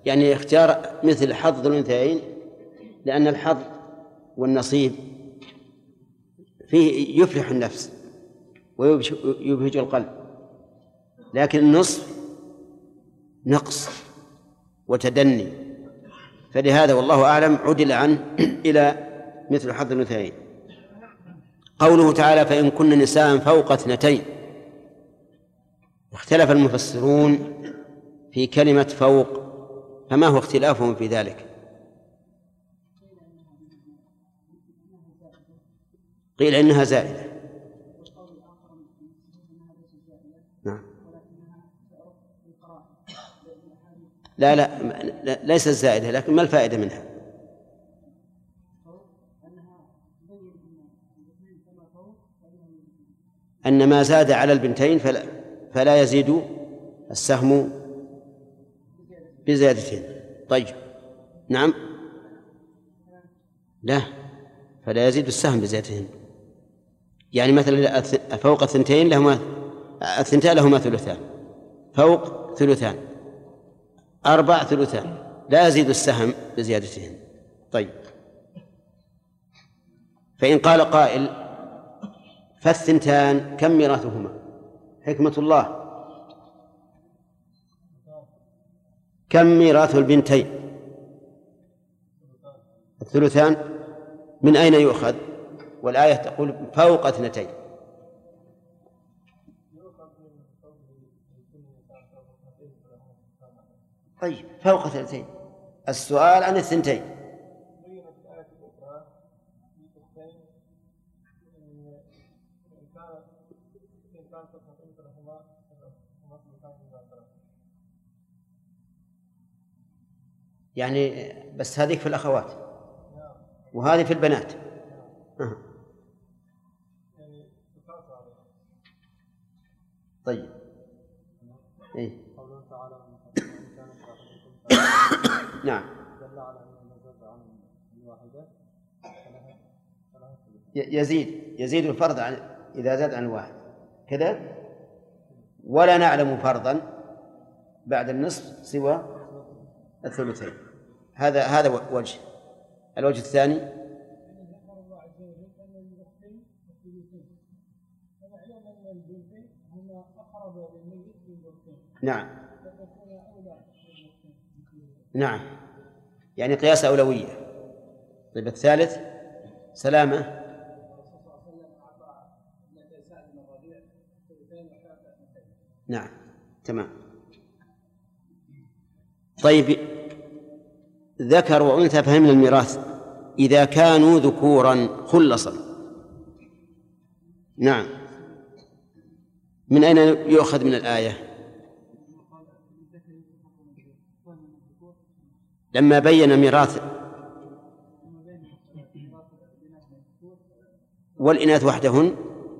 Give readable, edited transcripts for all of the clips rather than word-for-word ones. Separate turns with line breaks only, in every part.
يعني اختيار مثل حظ الأنثيين، لأن الحظ والنصيب فيه يفرح النفس ويبهج القلب، لكن النصف نقص وتدني، فلهذا والله أعلم عدل عنه إلى مثل حظ الأنثيين. قوله تعالى فإن كن نساء فوق 2، اختلف المفسرون في كلمة فوق، فما هو اختلافهم في ذلك؟ قيل إنها زائدة. نعم. لا ليست زائدة، لكن ما الفائدة منها؟ أن ما زاد على البنتين فلا يزيد السهم بزيادتين. طيب نعم، لا، فلا يزيد السهم بزيادتين. يعني مثلا فوق 2 لهما 2 لهما 3، فوق 2، 4 3، لا يزيد السهم بزيادتهن. طيب، فإن قال قائل فالثنتان كم ميراثهما؟ حكمة الله، كم ميراث البنتين؟ 3. من أين يؤخذ؟ والآية تقول فوق 2. طيب فوق 2، السؤال عن 2. يعني بس هذه في الأخوات وهذه في البنات. طيب إيه؟ نعم، يزيد الفرض إذا زاد عن 1 كذا، ولا نعلم فرضا بعد النصف سوى 2. هذا وجه. الوجه الثاني نعم، يعني قياس أولوية. طيب الثالث سلامة. نعم تمام. طيب ذكر وأنثى فهمنا الميراث إذا كانوا ذكورا خلصا. نعم، من أين يؤخذ من الآية؟ لما بين ميراث والإناث وحدهن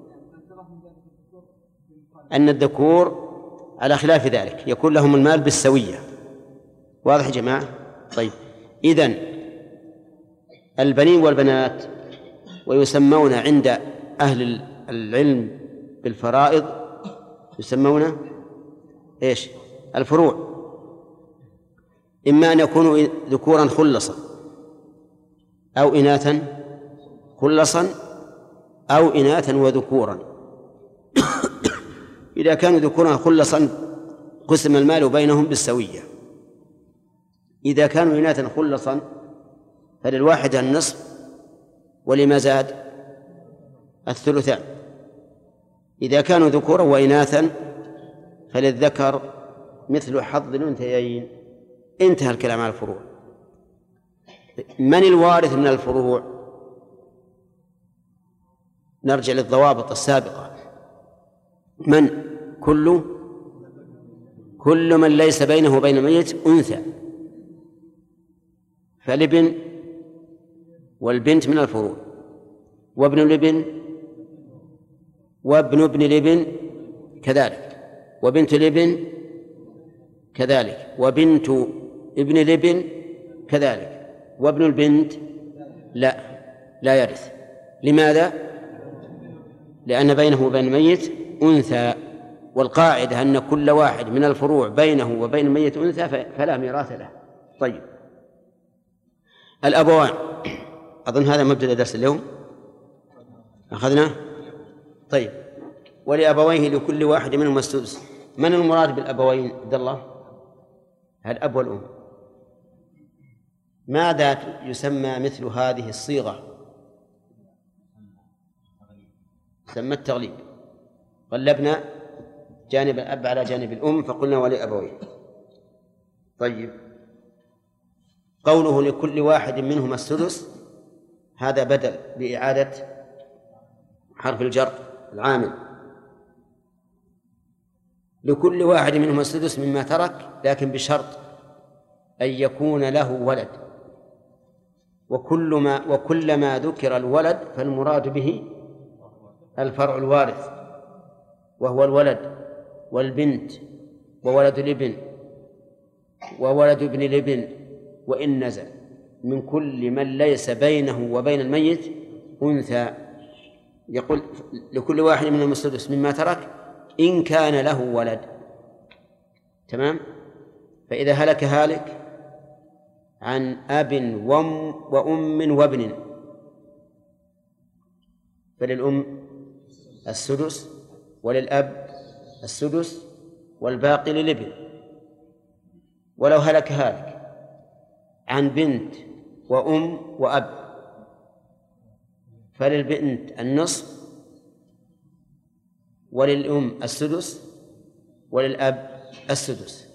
أن الذكور على خلاف ذلك يكون لهم المال بالسوية. واضح يا جماعة؟ طيب إذن البنين والبنات ويسمون عند أهل العلم بالفرائض يسمون إيش؟ الفروع. إما أن يكونوا ذكورا خلصا أو إناثا خلصا أو إناثا وذكورا. إذا كانوا ذكورا خلصا قسم المال بينهم بالسوية. إذا كانوا إناثا خلصا فللواحد النصف ولما زاد 3. إذا كانوا ذكورا وإناثا فللذكر مثل حظ الأنثيين. انتهى الكلام على الفروع. من الوارث من الفروع؟ نرجع للضوابط السابقة. من؟ كل من ليس بينه وبين الميت أنثى، فالابن والبنت من الفروع، وابن الابن وابن ابن الابن كذلك، وبنت الابن كذلك، وبنت ابن الابن كذلك، وابن البنت لا يرث. لماذا؟ لأن بينه وبين الميت أنثى، والقاعدة أن كل واحد من الفروع بينه وبين الميت أنثى فلا ميراث له. طيب، الأبوان، أظن هذا مبدأ درس اليوم أخذناه. طيب، ولأبويه لكل واحد منهم السدس. من المراد بالأبوين عبد الله؟ الأب والأم. ماذا يسمى مثل هذه الصيغة؟ يسمى التغليب. غلبنا جانب الأب على جانب الأم فقلنا ولأبويه. طيب، قوله لكل واحد منهما السدس هذا بدل بإعادة حرف الجر العامل. لكل واحد منهما السدس مما ترك، لكن بشرط أن يكون له ولد، وكلما ذكر الولد فالمراد به الفرع الوارث، وهو الولد والبنت وولد الابن وولد ابن الابن، وإن نزل من كل من ليس بينه وبين الميت أنثى. يقول لكل واحد منهم السدس مما ترك إن كان له ولد. تمام. فإذا هلك هالك عن أب وأم وابن فللأم السدس وللأب السدس والباقي للابن. ولو هلك هالك عن بنت وأم وأب فللبنت النصف وللأم السدس وللأب السدس.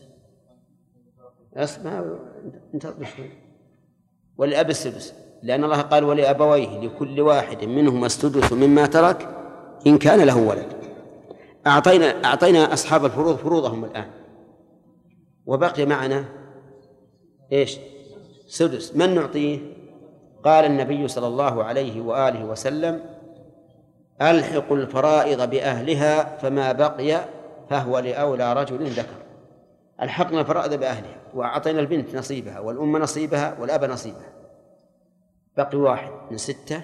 اسمع انتظر شوي. وللأب السدس، لأن الله قال ولأبويه لكل واحد منهما السدس مما ترك إن كان له ولد. أعطينا أصحاب الفروض فروضهم الآن، وبقي معنا إيش؟ سدس. من نعطيه؟ قال النبي صلى الله عليه وآله وسلم ألحقوا الفرائض بأهلها فما بقي فهو لأولى رجل ذكر. ألحقنا الفرائض بأهلها وأعطينا البنت نصيبها والأم نصيبها والأب نصيبها، بقي واحد من 6.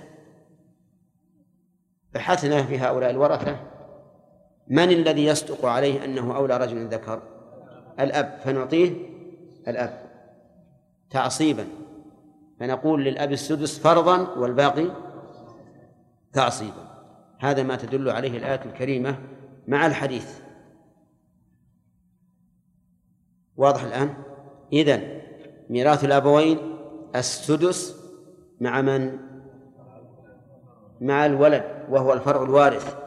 بحثنا في هؤلاء الورثة من الذي يصدق عليه أنه أولى رجل ذكر؟ الأب، فنعطيه الأب تعصيبا، فنقول للأب السدس فرضا والباقي تعصيبا. هذا ما تدل عليه الآية الكريمة مع الحديث. واضح الآن؟ إذن ميراث الأبوين السدس مع من؟ مع الولد وهو الفرع الوارث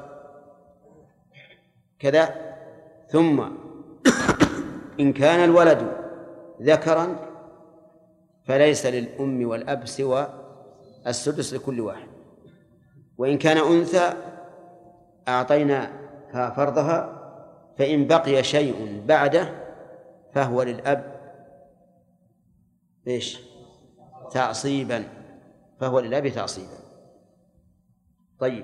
كذا. ثم إن كان الولد ذكرا فليس للأم والأب سوى السدس لكل واحد، وإن كان أنثى أعطينا فرضها، فإن بقي شيء بعده فهو للأب إيش؟ تعصيبا، فهو للأب تعصيبا. طيب،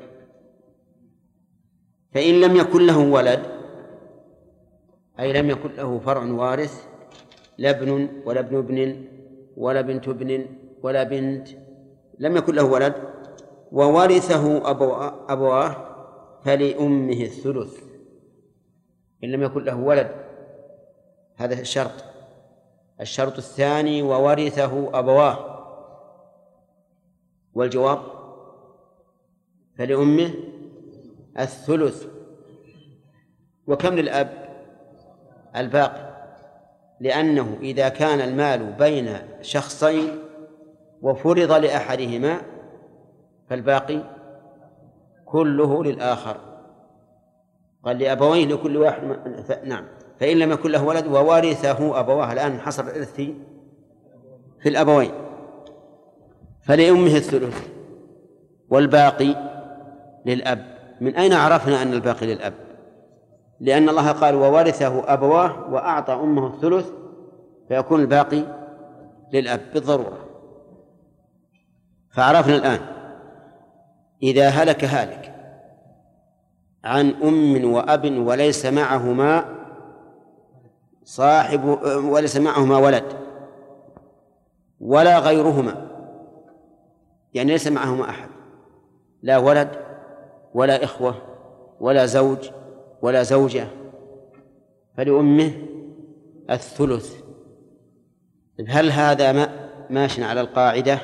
فإن لم يكن له ولد، أي لم يكن له فرع وارث، لا ابن ولا ابن ابن ولا بنت ابن ولا بنت، لم يكن له ولد وورثه أبواه فلأمه الثلث إن لم يكن له ولد. هذا الشرط. الشرط الثاني وورثه أبواه، والجواب فلأمه الثلث. وكم للأب؟ الباقي، لأنه إذا كان المال بين شخصين وفرض لأحدهما فالباقي كله للآخر. قال لأبويه لكل واحد نعم. فإن لم يكن له ولد وورثه أبواه، الآن حصر الإرث في الأبوين، فلأمه الثلث والباقي للأب. من أين عرفنا أن الباقي للأب؟ لأن الله قال وورثه أبواه وأعطى أمه الثلث، فيكون الباقي للأب بالضرورة. فعرفنا الآن إذا هلك هالك عن أم وأب وليس معهما وليس معهما ولد ولا غيرهما، يعني ليس معهما أحد، لا ولد ولا إخوة ولا زوج ولا زوجة، فلأمه الثلث. هل هذا ماشي على القاعدة،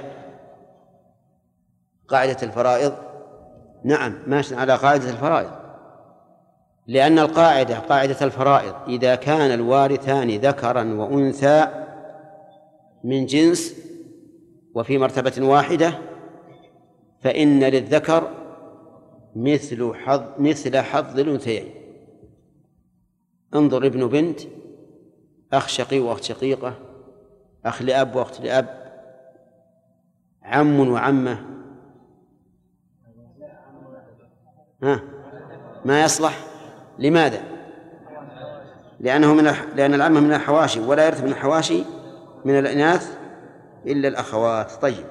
قاعدة الفرائض؟ نعم ماشي على قاعدة الفرائض، لأن القاعدة قاعدة الفرائض إذا كان الوارثان ذكرا وأنثى من جنس وفي مرتبة واحدة فإن للذكر مثل حظ الأنثيين. انظر ابن بنت، أخ شقيق وأخت شقيقة، أخ لأب وأخت لأب، عم وعمة، ما يصلح. لماذا؟ لأن العمة من الحواشي ولا يرث من الحواشي من الإناث إلا الأخوات. طيب،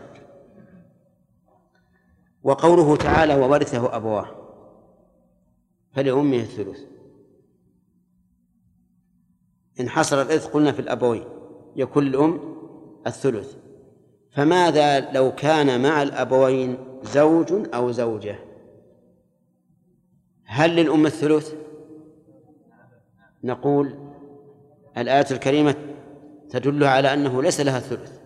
وقوله تعالى وورثه أبواه فلأمه الثلث، إن حصل الإرث قلنا في الأبوين يكون الأم الثلث، فماذا لو كان مع الأبوين زوج أو زوجة؟ هل للأم الثلث؟ نقول الآية الكريمة تدل على أنه ليس لها الثلث،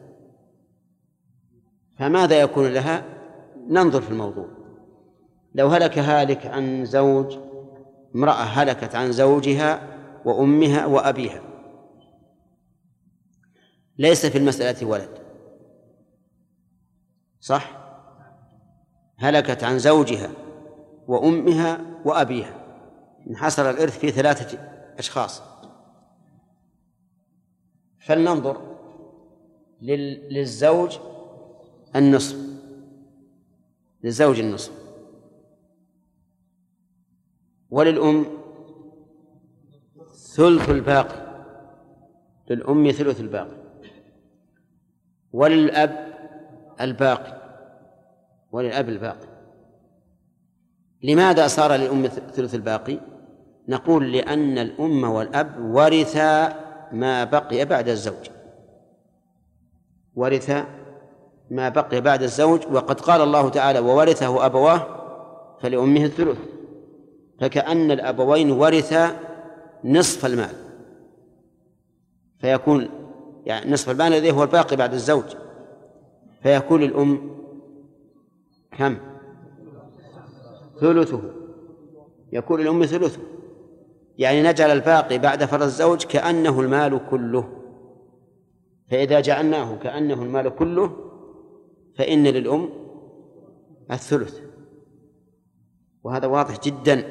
فماذا يكون لها؟ ننظر في الموضوع. لو هلك هالك عن زوج، امرأة هلكت عن زوجها وأمها وأبيها، ليس في المسألة ولد، صح؟ هلكت عن زوجها وأمها وأبيها، انحصر الإرث في 3 أشخاص، فلننظر للزوج النصف، للزوج النصف، وللأم ثلث الباقي، للأم ثلث الباقي، وللأب الباقي، وللأب الباقي. لماذا صار للأم ثلث الباقي؟ نقول لأن الأم والأب ورثا ما بقي بعد الزوج، ورثا ما بقي بعد الزوج، وقد قال الله تعالى وورثه أبواه فلأمه الثلث، فكأن الأبوين ورثا نصف المال، فيكون يعني نصف المال الذي هو الباقي بعد الزوج، فيكون الأم كم؟ ثلثه، يكون الأم ثلثه، يعني نجعل الباقي بعد فرض الزوج كأنه المال كله، فإذا جعلناه كأنه المال كله فإن للأم الثلث، وهذا واضح جدا.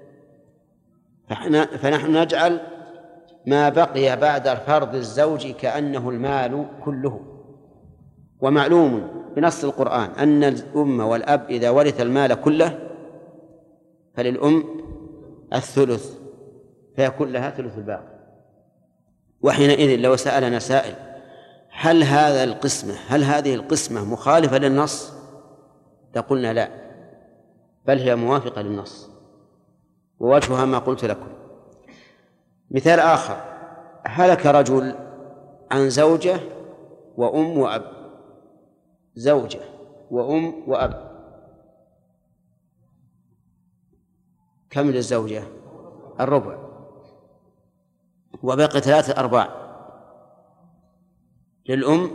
فنحن نجعل ما بقي بعد فرض الزوج كأنه المال كله. ومعلوم بنص القرآن أن الأم والأب إذا ورث المال كله فللأم الثلث، فيكون لها ثلث الباقي. وحينئذ لو سألنا سائل هل هذه القسمة مخالفة للنص؟ لقلنا لا، بل هي موافقة للنص، ووجهها ما قلت لكم. مثال آخر: هلك رجل عن زوجة وأم وأب، زوجة وأم وأب، كم للزوجة؟ الربع، وبقي 3/4، للأم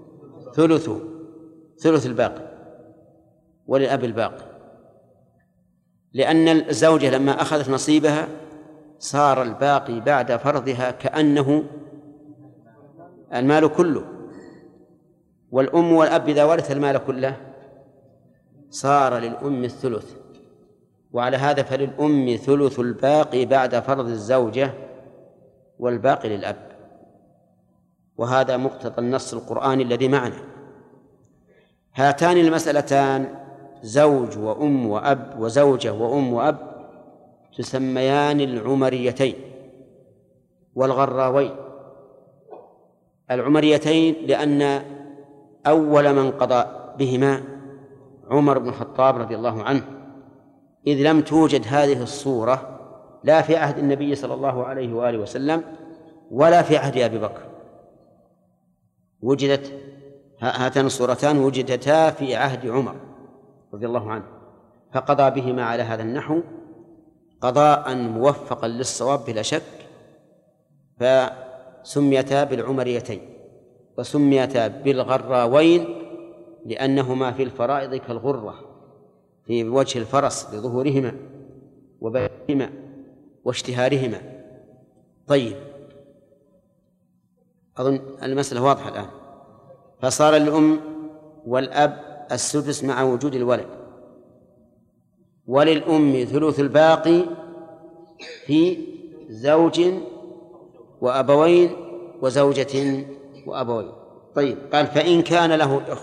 ثلث الباقي، وللأب الباقي، لأن الزوجة لما أخذت نصيبها صار الباقي بعد فرضها كأنه المال كله، والأم والأب إذا ورث المال كله صار للأم الثلث، وعلى هذا فللأم ثلث الباقي بعد فرض الزوجة والباقي للأب. وهذا مقتضى النص القرآني الذي معنا. هاتان المسألتان زوج وأم وأب وزوجة وأم وأب تسميان العمريتين والغراوين. العمريتين لأن أول من قضى بهما عمر بن الخطاب رضي الله عنه، إذ لم توجد هذه الصورة لا في عهد النبي صلى الله عليه وآله وسلم ولا في عهد أبي بكر. وجدت هاتان الصورتان وجدتا في عهد عمر رضي الله عنه، فقضى بهما على هذا النحو قضاء موفقا للصواب بلا شك، فسميتا بالعمريتين. وسميتا بالغراوين لأنهما في الفرائض كالغرة في وجه الفرس لظهورهما وبيانهما واشتهارهما. طيب، أظن المسألة واضحة الآن. فصار الأم والأب السدس مع وجود الولد، وللأم ثلث الباقي في زوج وأبوين وزوجة وأبوين. طيب، قال فإن كان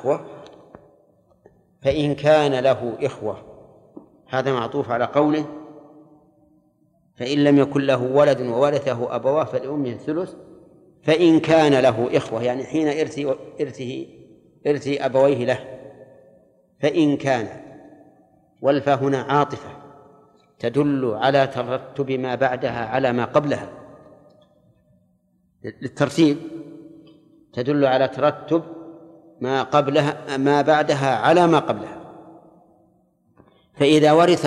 له إخوة، هذا معطوف على قوله فإن لم يكن له ولد وورثه أبواه فلأمه الثلث. فإن كان له إخوة يعني حين إرث أبويه له. فإن كان، والفاء هنا عاطفة تدل على ترتب ما بعدها على ما قبلها، للترتيب تدل على ترتب ما بعدها على ما قبلها. فإذا ورث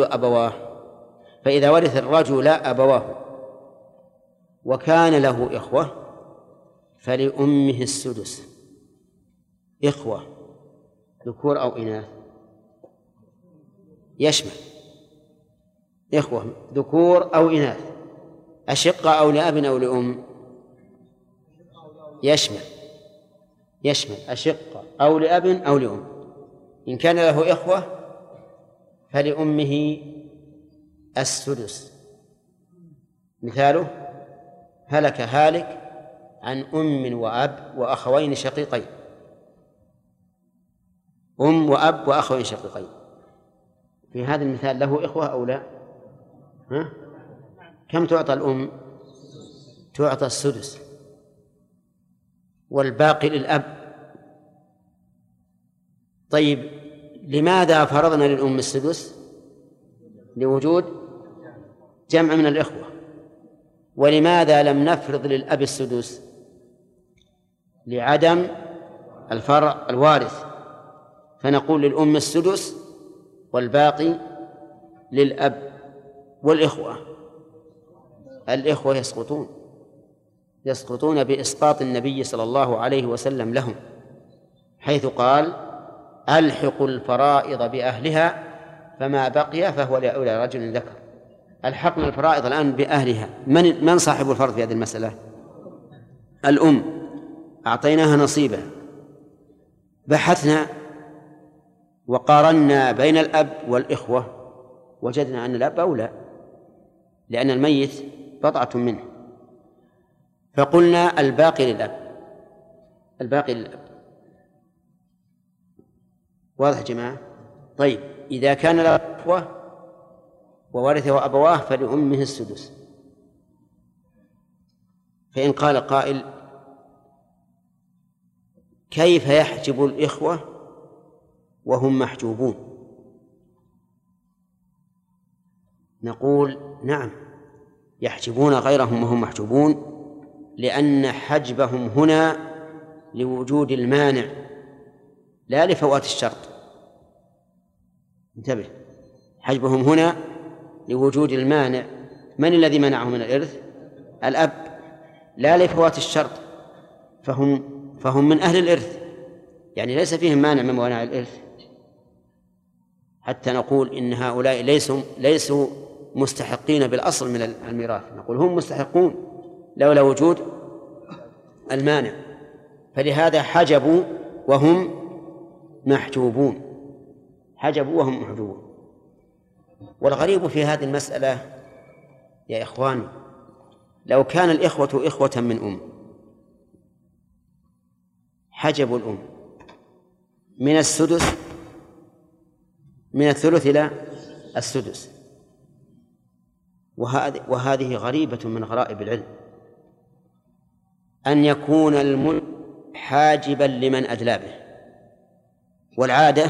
الرجل أبواه وكان له إخوة فلأمه السدس. إخوة ذكور أو إناث؟ يشمل إخوة ذكور أو إناث، أشقة أو لأب أو لأم؟ يشمل أشقة أو لأب أو لأم. إن كان له إخوة فلأمه السدس. مثاله: هلك هالك عن أم وأب وأخوين شقيقين. أم وأب وأخوين شقيقين، في هذا المثال له إخوة أو لا؟ كم تعطى الأم؟ تعطى السدس، والباقي للأب. طيب، لماذا فرضنا للأم السدس؟ لوجود جمع من الإخوة. ولماذا لم نفرض للأب السدس؟ لعدم الفرع الوارث، فنقول للأم السدس والباقي للأب. الإخوة يسقطون بإسقاط النبي صلى الله عليه وسلم لهم، حيث قال: ألحقوا الفرائض بأهلها فما بقي فهو لأولى رجل ذكر. ألحقنا الفرائض الآن بأهلها. من صاحب الفرض في هذه المسألة؟ الأم، أعطيناها نصيبها. بحثنا وقارنا بين الأب والإخوة وجدنا أن الأب أولى، لأن الميت بضعة منه، فقلنا الباقي للأب. واضح يا جماعة؟ طيب، إذا كان له إخوة وورثه أبواه فلأمه السدس. فإن قال قائل: كيف يحجب الإخوة وهم محجوبون؟ نقول: نعم، يحجبون غيرهم وهم محجوبون، لأن حجبهم هنا لوجود المانع لا لفوات الشرط. انتبه، حجبهم هنا لوجود المانع. من الذي منعهم من الإرث؟ الأب، لا لفوات الشرط. فهم من أهل الإرث، يعني ليس فيهم مانع من موانع الإرث، حتى نقول إن هؤلاء ليسوا مستحقين بالأصل من الميراث. نقول هم مستحقون لولا وجود المانع، فلهذا حجبوا وهم محجوبون. والغريب في هذه المسألة يا إخواني، لو كان الإخوة إخوة من أم حجبوا الأم من الثلث إلى السدس. وهذه غريبة من غرائب العلم، أن يكون الملك حاجبا لمن أدلى به. والعادة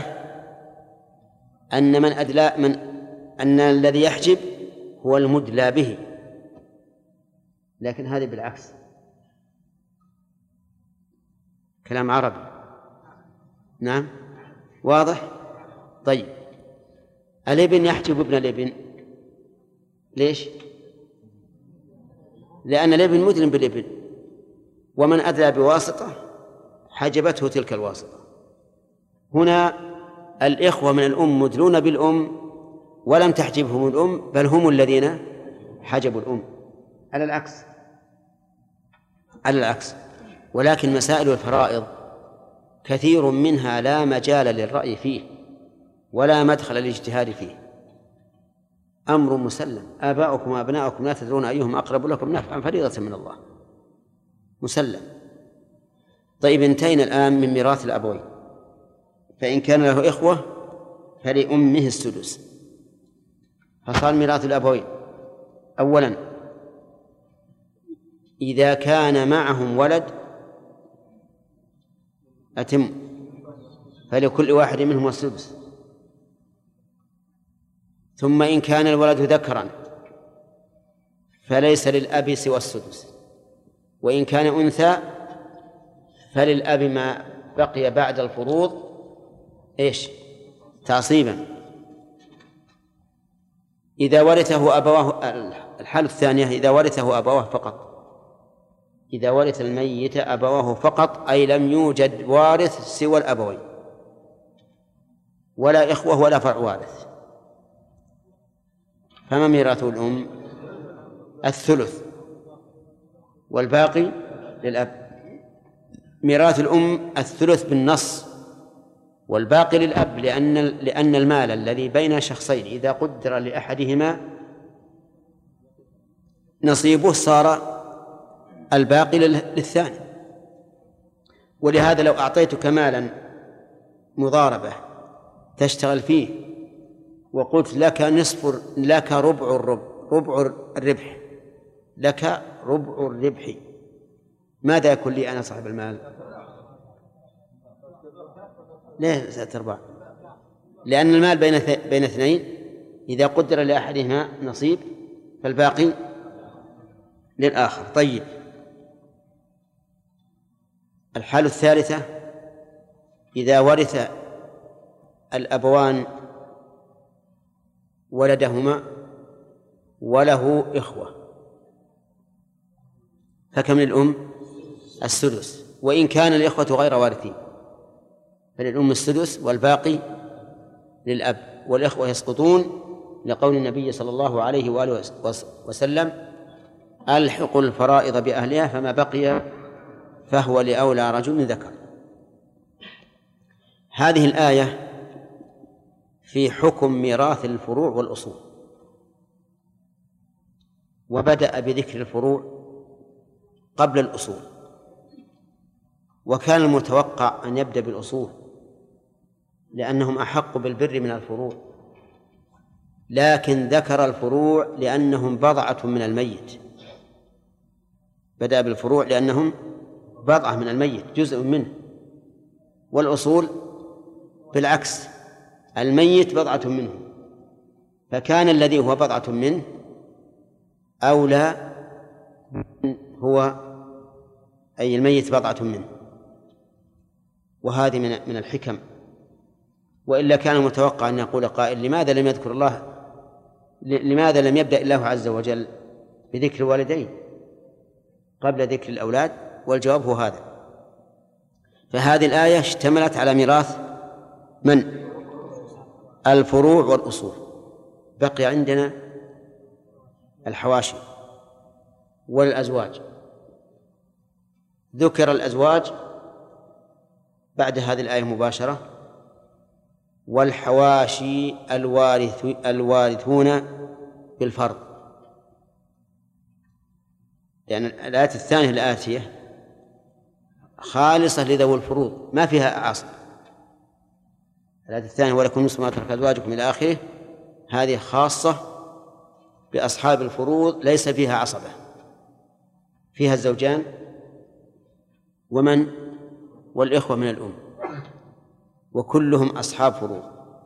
أن الذي يحجب هو المدلى به، لكن هذه بالعكس. كلام عربي. نعم، واضح. طيب، الابن يحجب ابن الابن. ليش؟ لأن الابن مدلم بالابن، ومن أدلى بواسطة حجبته تلك الواسطة. هنا الإخوة من الأم مدلون بالأم ولم تحجبهم الأم، بل هم الذين حجبوا الأم، على العكس. ولكن مسائل الفرائض كثير منها لا مجال للرأي فيه ولا مدخل للاجتهاد فيه، أمر مسلم. آباؤكم وأبناؤكم لا تدرون أيهم أقرب لكم نفعا فريضة من الله، مسلم. طيب، انتهينا الآن من ميراث الأبوين، فإن كان له إخوة فلأمه السدس. فصار ميراث الأبوين: أولا، إذا كان معهم ولد أتم، فلكل واحد منهم السدس. ثم إن كان الولد ذكرا فليس للأب سوى السدس، وإن كان أنثى فللأب ما بقي بعد الفروض تعصيبا. إذا ورثه أبواه، الحالة الثانية إذا ورثه أبواه فقط، إذا ورث الميت أبواه فقط، أي لم يوجد وارث سوى الأبوين، ولا إخوة ولا فرع وارث، فما ميراث الأم؟ الثلث، والباقي للأب. ميراث الأم الثلث بالنص، والباقي للأب، لأن المال الذي بين شخصين إذا قدر لأحدهما نصيبه صار الباقي للثاني. ولهذا لو أعطيتك مالا مضاربة تشتغل فيه وقلت لك لك ربع الربح، لك ربع الربح، ماذا يكون لي أنا صاحب المال؟ ليه 3/4؟ لأن المال بين اثنين، إذا قدر لأحدهما نصيب فالباقي للآخر. طيب، الحالة الثالثة إذا ورث الأبوان ولدهما وله إخوة، فكم للأم؟ السدس، وإن كان الإخوة غير وارثين فللأم السدس والباقي للأب، والإخوة يسقطون لقول النبي صلى الله عليه وآله وسلم: ألحقوا الفرائض بأهلها فما بقي فهو لأولى رجل ذكر. هذه الآية في حكم ميراث الفروع والأصول، وبدأ بذكر الفروع قبل الأصول، وكان المتوقع أن يبدأ بالأصول لأنهم أحق بالبر من الفروع، لكن ذكر الفروع لأنهم بضعة من الميت. بدأ بالفروع لأنهم بضعة من الميت، جزء منه، والأصول بالعكس، الميت بضعة منه، فكان الذي هو بضعة منه أولى هو أي الميت بضعة منه، وهذه من الحكم. وإلا كان متوقع أن يقول قائل: لماذا لم يذكر الله، لماذا لم يبدأ الله عز وجل بذكر الوالدين قبل ذكر الأولاد؟ والجواب هو هذا. فهذه الآية اشتملت على ميراث من؟ الفروع والأصول. بقي عندنا الحواشي والأزواج. ذكر الأزواج بعد هذه الآية مباشرة: والحواشي الوارثون بالفرض، لأن الآية الثانية الآتية خالصة لذوي الفروض ما فيها عصب. الآية الثانية: ولكم نصف ما ترك أزواجكم إلى آخره، هذه خاصة بأصحاب الفروض ليس فيها عصبة، فيها الزوجان والإخوة من الأم، وكلهم أصحاب فروض.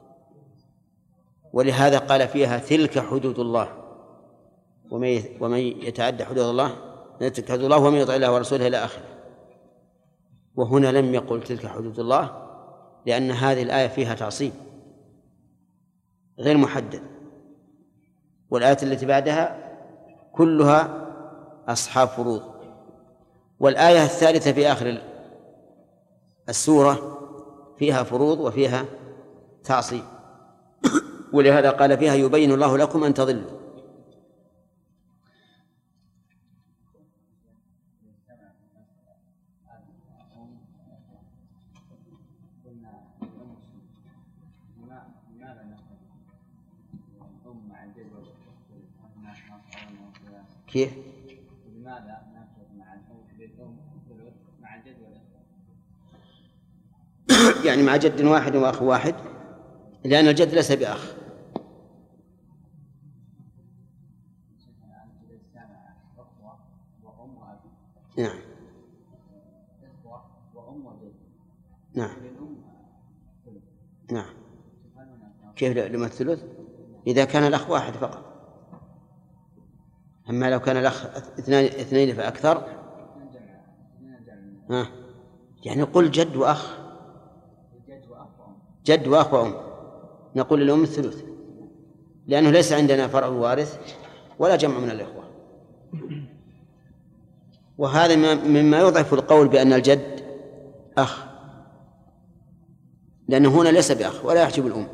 ولهذا قال فيها: تلك حدود الله، ومن يتعدى حدود الله تلك حدود الله ومن يطع الله ورسوله إلى آخره. وهنا لم يقل تلك حدود الله، لأن هذه الآية فيها تعصيب غير محدد، والآية التي بعدها كلها أصحاب فروض. والآية الثالثة في آخر السورة فيها فروض وفيها تعصيب، ولهذا قال فيها يبين الله لكم أن تضلوا. كيف؟
لماذا نأخذ مع الأم مع الجد والأخ؟
يعني مع جد واحد وأخ واحد، لأن الجد ليس بأخ. نعم نعم نعم. كيف لما الثلث؟ إذا كان الأخ واحد فقط. أما لو كان الأخ اثنين فأكثر يعني قل جد وأخ، جد وأخ وأم، نقول للأم الثلث، لأنه ليس عندنا فرع وارث ولا جمع من الإخوة. وهذا مما يضعف القول بأن الجد أخ، لأنه هنا ليس بأخ ولا يحجب الأم.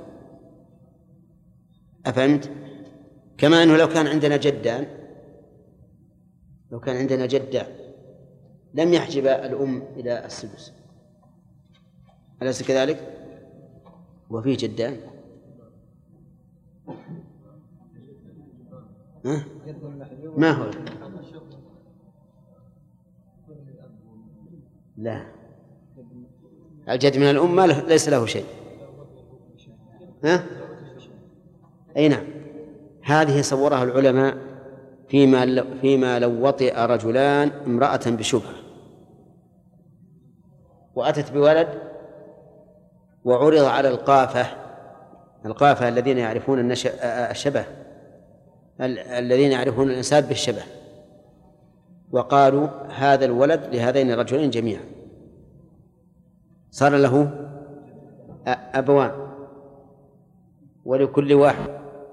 أفهمت؟ كما أنه لو كان عندنا جدان، لو كان عندنا جدان لم يحجب الأم إلى السدس، أليس كذلك؟ وفيه جدان ما هو؟ لا، الجد من الأم ليس له شيء. أي نعم. هذه صورها العلماء فيما لو وطئ رجلان امرأة بشبهة وأتت بولد وعرض على القافة الذين يعرفون الشبه، الذين يعرفون الإنسان بالشبه، وقالوا هذا الولد لهذين الرجلين جميعا، صار له أبوان ولكل واحد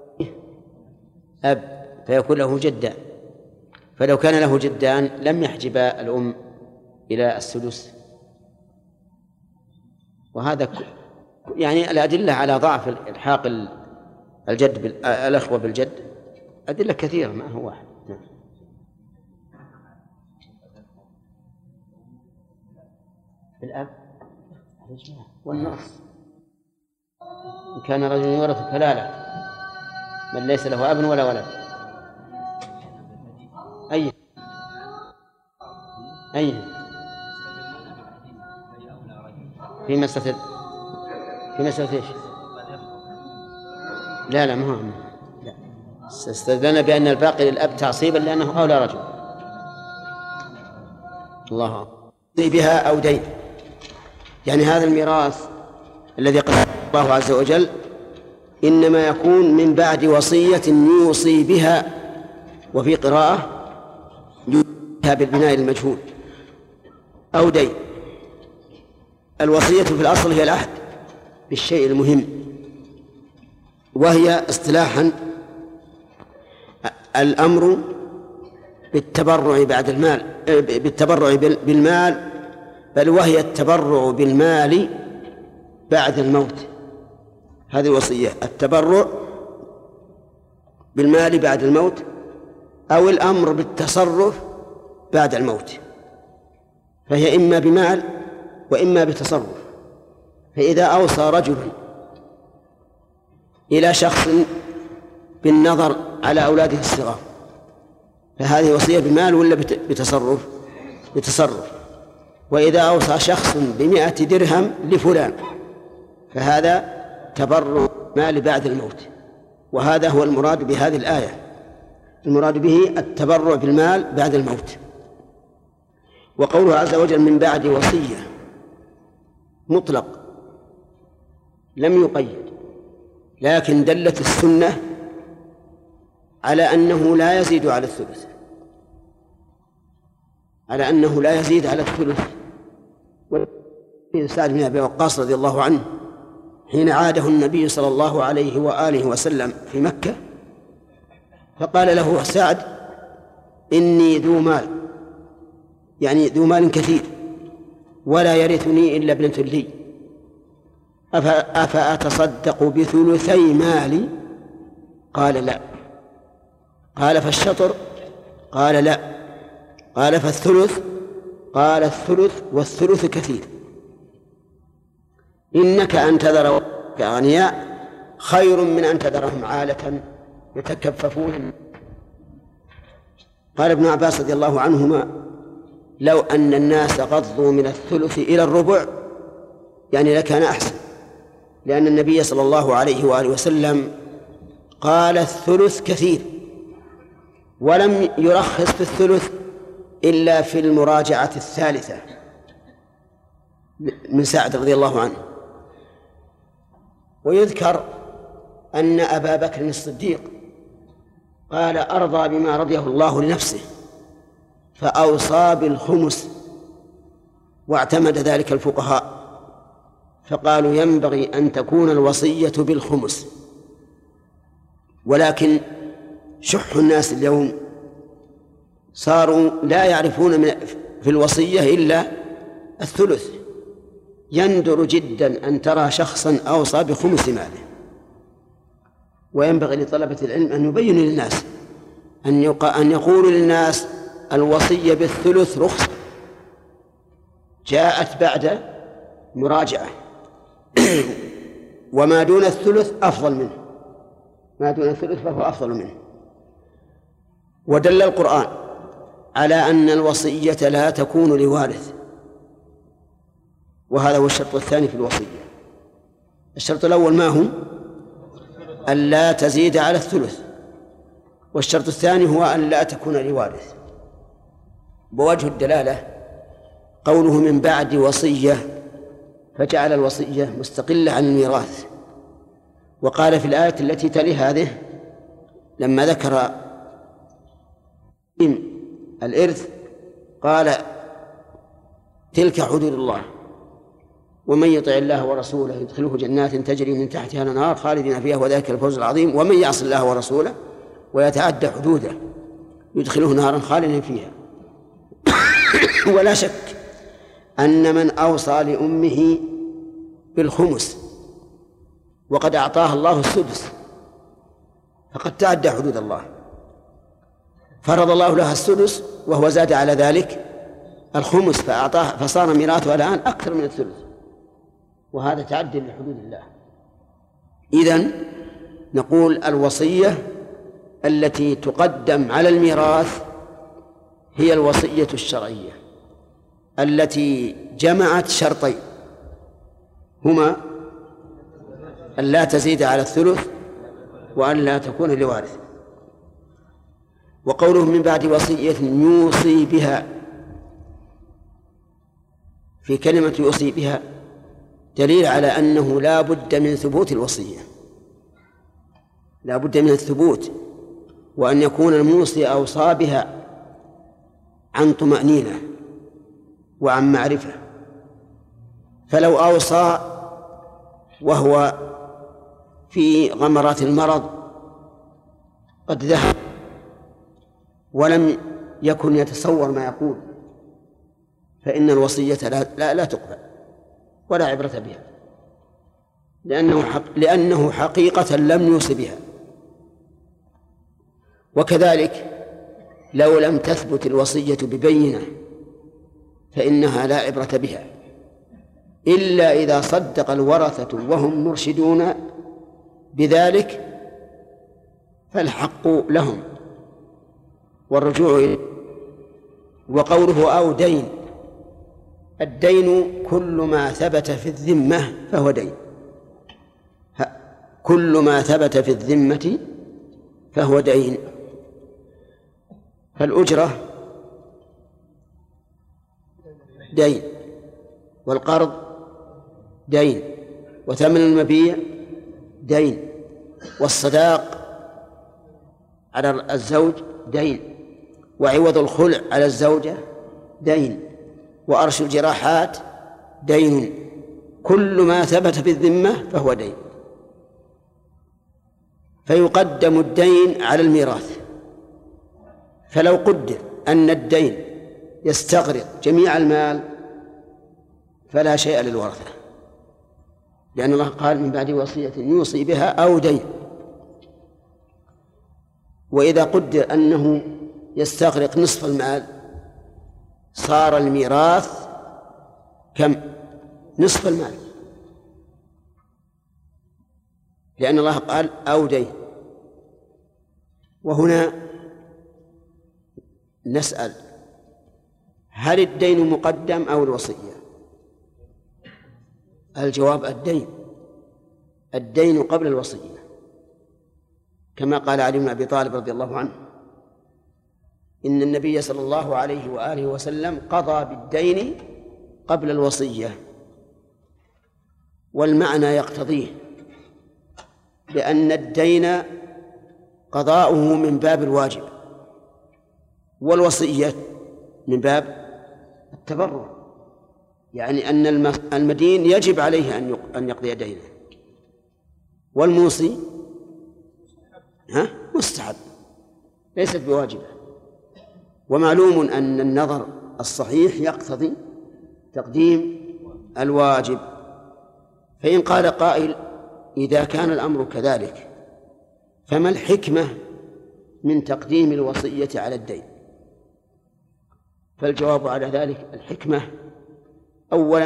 أب، فيكون له جدان. فلو كان له جدان لم يحجب الأم إلى السدس. وهذا يعني الأدلة على ضعف الحاق الجد الأخوة بالجد أدلة كثيرة، ما هو واحد. الأب والنص، إن كان رجل يورث كلالة من ليس له أب ولا ولد. أي في مسألة إيش؟ لا ما هو، لا، استدلنا بأن الباقي للأب تعصيبا لأنه أولى رجل. الله بها أو دين، يعني هذا الميراث الذي قال الله عز وجل إنما يكون من بعد وصية يوصي بها، وفي قراءة يوصي بها بالبناء المجهول، أو دين. الوصية في الأصل هي العهد بالشيء المهم، وهي اصطلاحا الأمر بالتبرع بعد المال، بالتبرع بالمال، بل وهي التبرع بالمال بعد الموت. هذه الوصية، التبرع بالمال بعد الموت، أو الأمر بالتصرف بعد الموت، فهي إما بمال وإما بتصرف. فإذا أوصى رجل إلى شخص بالنظر على أولاده الصغار فهذه وصية بمال ولا بتصرف؟ بتصرف. وإذا أوصى شخص ب100 درهم لفلان فهذا تبرع مال بعد الموت، وهذا هو المراد بهذه الآية. المراد به التبرع بالمال بعد الموت. وقوله عز وجل من بعد وصية مطلق لم يقيد، لكن دلت السنة على أنه لا يزيد على الثلث، على أنه لا يزيد على الثلث. وفي سعد بن أبي وقاص رضي الله عنه حين عاده النبي صلى الله عليه وآله وسلم في مكة، فقال له سعد إني ذو مال، يعني ذو مال كثير، ولا يرثني إلا ابنة لي، أفأتصدق بثلثي مالي؟ قال لا. قال فالشطر؟ قال لا. قال فالثلث؟ قال الثلث والثلث كثير. إنك أن تذر أغنياء خير من أن تذرهم عالة يتكففون. قال ابن عباس رضي الله عنهما: لو أن الناس غضوا من الثلث إلى الربع يعني لكان أحسن، لأن النبي صلى الله عليه وآله وسلم قال الثلث كثير، ولم يرخص في الثلث إلا في المراجعة الثالثة من سعد رضي الله عنه. ويذكر أن أبا بكر الصديق قال: أرضى بما رضيه الله لنفسه، فأوصى بالخمس، واعتمد ذلك الفقهاء فقالوا ينبغي أن تكون الوصية بالخمس. ولكن شح الناس اليوم صاروا لا يعرفون في الوصية إلا الثلث. يندر جدا أن ترى شخصا أوصى بخمس ماله. وينبغي لطلبة العلم أن يبينوا للناس، أن يقولوا للناس الوصية بالثلث رخصة جاءت بعد مراجعة، وما دون الثلث أفضل منه، ما دون الثلث فهو أفضل منه. ودل القرآن على أن الوصية لا تكون لوارث، وهذا هو الشرط الثاني في الوصية. الشرط الأول ما هو؟ ألا تزيد على الثلث، والشرط الثاني هو أن لا تكون لوارث. بوجه الدلالة قوله من بعد وصية، فجعل الوصية مستقلة عن الميراث. وقال في الآية التي تلي هذه لما ذكر الإرث قال: تلك حدود الله ومن يطع الله ورسوله يدخله جنات تجري من تحتها الأنهار خالدين فيها وذلك الفوز العظيم، ومن يعص الله ورسوله ويتعدى حدوده يدخله نارا خالدين فيها. ولا شك أن من أوصى لأمه بالخمس وقد أعطاها الله السدس فقد تعدى حدود الله، فرض الله لها السدس وهو زاد على ذلك الخمس فأعطاه، فصار ميراثها الآن أكثر من الثلث، وهذا تعدي لحدود الله. إذن نقول الوصية التي تقدم على الميراث هي الوصية الشرعية التي جمعت شرطين، هما أن لا تزيد على الثلث وأن لا تكون لوارث. وقوله من بعد وصية يوصي بها، في كلمة يوصي بها دليل على أنه لا بد من ثبوت الوصية، لا بد من الثبوت، وأن يكون الموصي أوصى بها عن طمأنينة وعن معرفة. فلو أوصى وهو في غمرات المرض قد ذهب ولم يكن يتصور ما يقول، فإن الوصية لا تقبل ولا عبرة بها، لأنه حقيقة لم يوصي بها. وكذلك لو لم تثبت الوصية ببينة فإنها لا عبرة بها إلا إذا صدق الورثة وهم مرشدون بذلك فالحق لهم والرجوع إليه. وقوله أو دين، الدين كل ما ثبت في الذمة فهو دين، كل ما ثبت في الذمة فهو دين. فالأجرة دين، والقرض دين، وثمن المبيع دين، والصداق على الزوج دين، وعوض الخلع على الزوجة دين، وأرش الجراحات دين. كل ما ثبت في الذمة فهو دين، فيقدم الدين على الميراث. فلو قدر أن الدين يستغرق جميع المال فلا شيء للورثة، لأن الله قال من بعد وصية يوصي بها أو دين. وإذا قدر أنه يستغرق نصف المال صار الميراث كم؟ نصف المال، لأن الله قال أو دين. وهنا نسأل: هل الدين مقدم أو الوصية؟ الجواب: الدين قبل الوصية، كما قال علي بن أبي طالب رضي الله عنه: إن النبي صلى الله عليه وآله وسلم قضى بالدين قبل الوصية. والمعنى يقتضيه، لأن الدين قضاؤه من باب الواجب، والوصية من باب التبرع، يعني أن المدين يجب عليه أن يقضي دينه، والموصي مستحب، ليست بواجبة. ومعلوم أن النظر الصحيح يقتضي تقديم الواجب. فإن قال قائل: إذا كان الأمر كذلك فما الحكمة من تقديم الوصية على الدين؟ فالجواب على ذلك: الحكمة أولا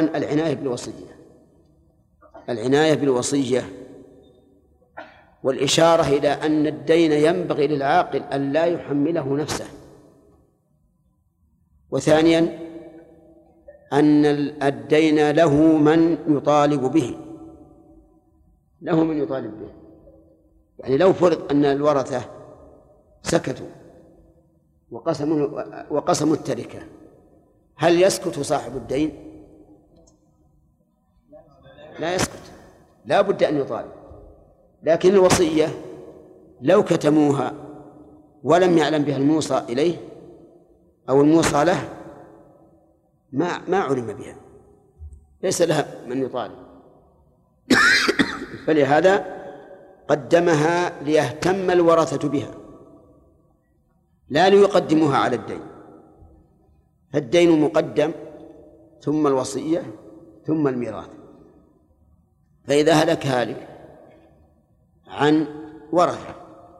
العناية بالوصية، والإشارة إلى أن الدين ينبغي للعاقل أن لا يحمله نفسه. وثانيا أن الدين له من يطالب به، يعني لو فرض أن الورثة سكتوا وقسموا التركة، هل يسكت صاحب الدين؟ لا يسكت، لا بد أن يطالب. لكن الوصية لو كتموها ولم يعلم بها الموصى إليه أو الموصى له ما علم بها، ليس لها من يطالب. فلهذا قدمها ليهتم الورثة بها، لا ليقدموها على الدين. فالدين مقدم، ثم الوصية، ثم الميراث. فإذا هلك هالك عن ورثة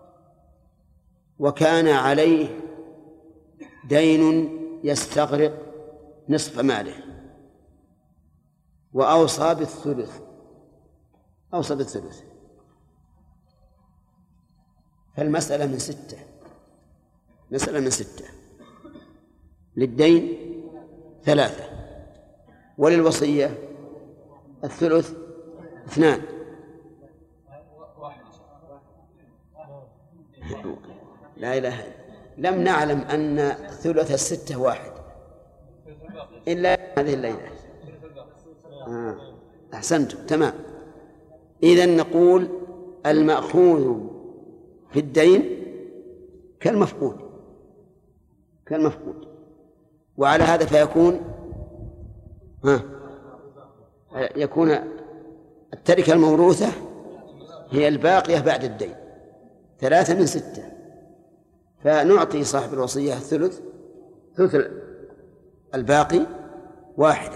وكان عليه دين يستغرق نصف ماله وأوصى بالثلث، فالمسألة من 6 للدين 3، وللوصية الثلث 2. لا إله إلا لم نعلم أن ثلث 6 واحد إلا هذه الليلة. أحسنتم، تمام. إذن نقول المأخوذ في الدين كالمفقود، وعلى هذا فيكون يكون التركة الموروثة هي الباقية بعد الدين 3 من 6، فنعطي صاحب الوصية ثلث الباقي 1،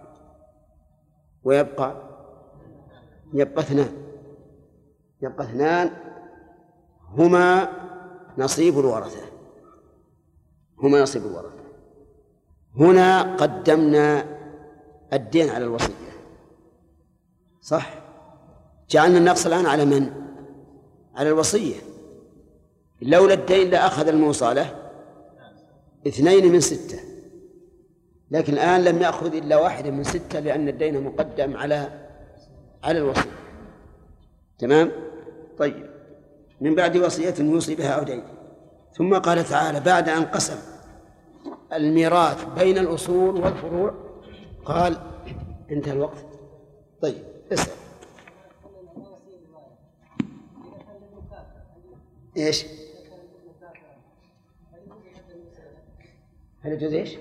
ويبقى 2 هما نصيب الورثة. هنا قدمنا الدين على الوصية، صح؟ جعلنا النقص الآن على من؟ على الوصية. لولا الدين لأخذ الموصى له 2 من 6، لكن الآن لم يأخذ إلا 1 من 6 لأن الدين مقدم على الوصية. تمام؟ طيب، من بعد وصية يوصي بها أو دين. ثم قال تعالى بعد أن قسم الميراث بين الأصول والفروع قال: انتهى الوقت. طيب، اسأل. إيش؟ هل يجوز إيش؟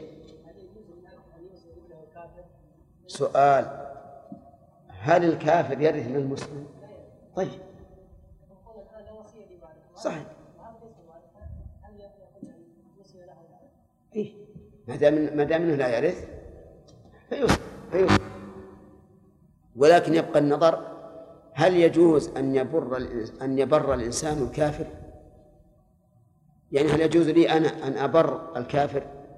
سؤال: هل الكافر يرث من المسلم؟ طيب، صحيح. إيه؟ ما دام انه لا يرث فيوصي. ولكن يبقى النظر: هل يجوز أن يبر الإنسان الكافر؟ يعني هل يجوز لي أنا أن أبر الكافر؟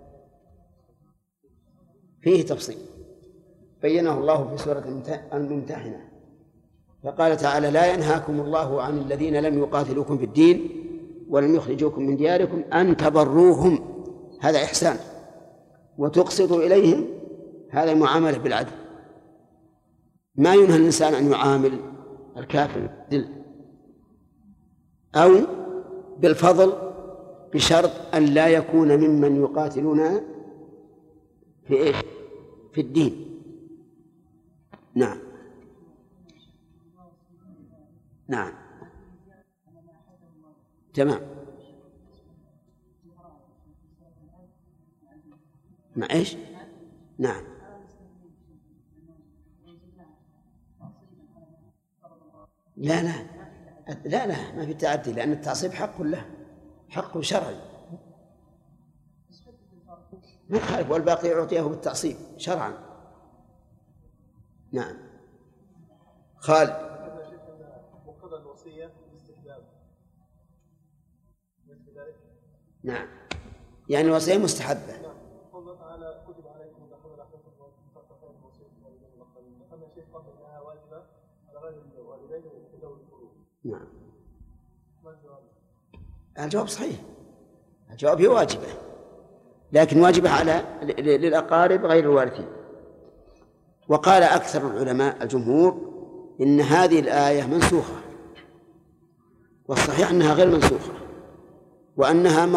فيه تفصيل بينه الله في سورة الممتحنة، فقال تعالى: لا ينهاكم الله عن الذين لم يقاتلوكم في الدين ولم يخرجوكم من دياركم أن تبروهم، هذا إحسان، وتقسطوا إليهم، هذا معاملة بالعدل. ما ينهى الإنسان أن يعامل الكافر بالعدل أو بالفضل، بشرط أن لا يكون ممن يقاتلون في إيش؟ في الدين. نعم نعم تمام. مع إيش؟ نعم. لا لا لا لا، ما في تعدي، لأن التعصيب حق له، حق شرعي ما يخالف، والباقي يعطيه بالتعصيب شرعا. نعم. خالد.
مقتضى الوصية باستحباب.
نعم، يعني الوصية مستحبة.
نعم. قال تعالى: كتب عليكم إذا حضر أحدكم الموت خير الوصية والدين الأقربين. ذكرنا شيء قبل أنها واجبة على غير الوالدين وذوي القربى.
نعم.
ما الجواب؟
الجواب صحيح، الجواب هي واجبة، لكن واجبة على للأقارب غير الوارثين. وقال أكثر العلماء الجمهور إن هذه الآية منسوخة، والصحيح أنها غير منسوخة، وأنها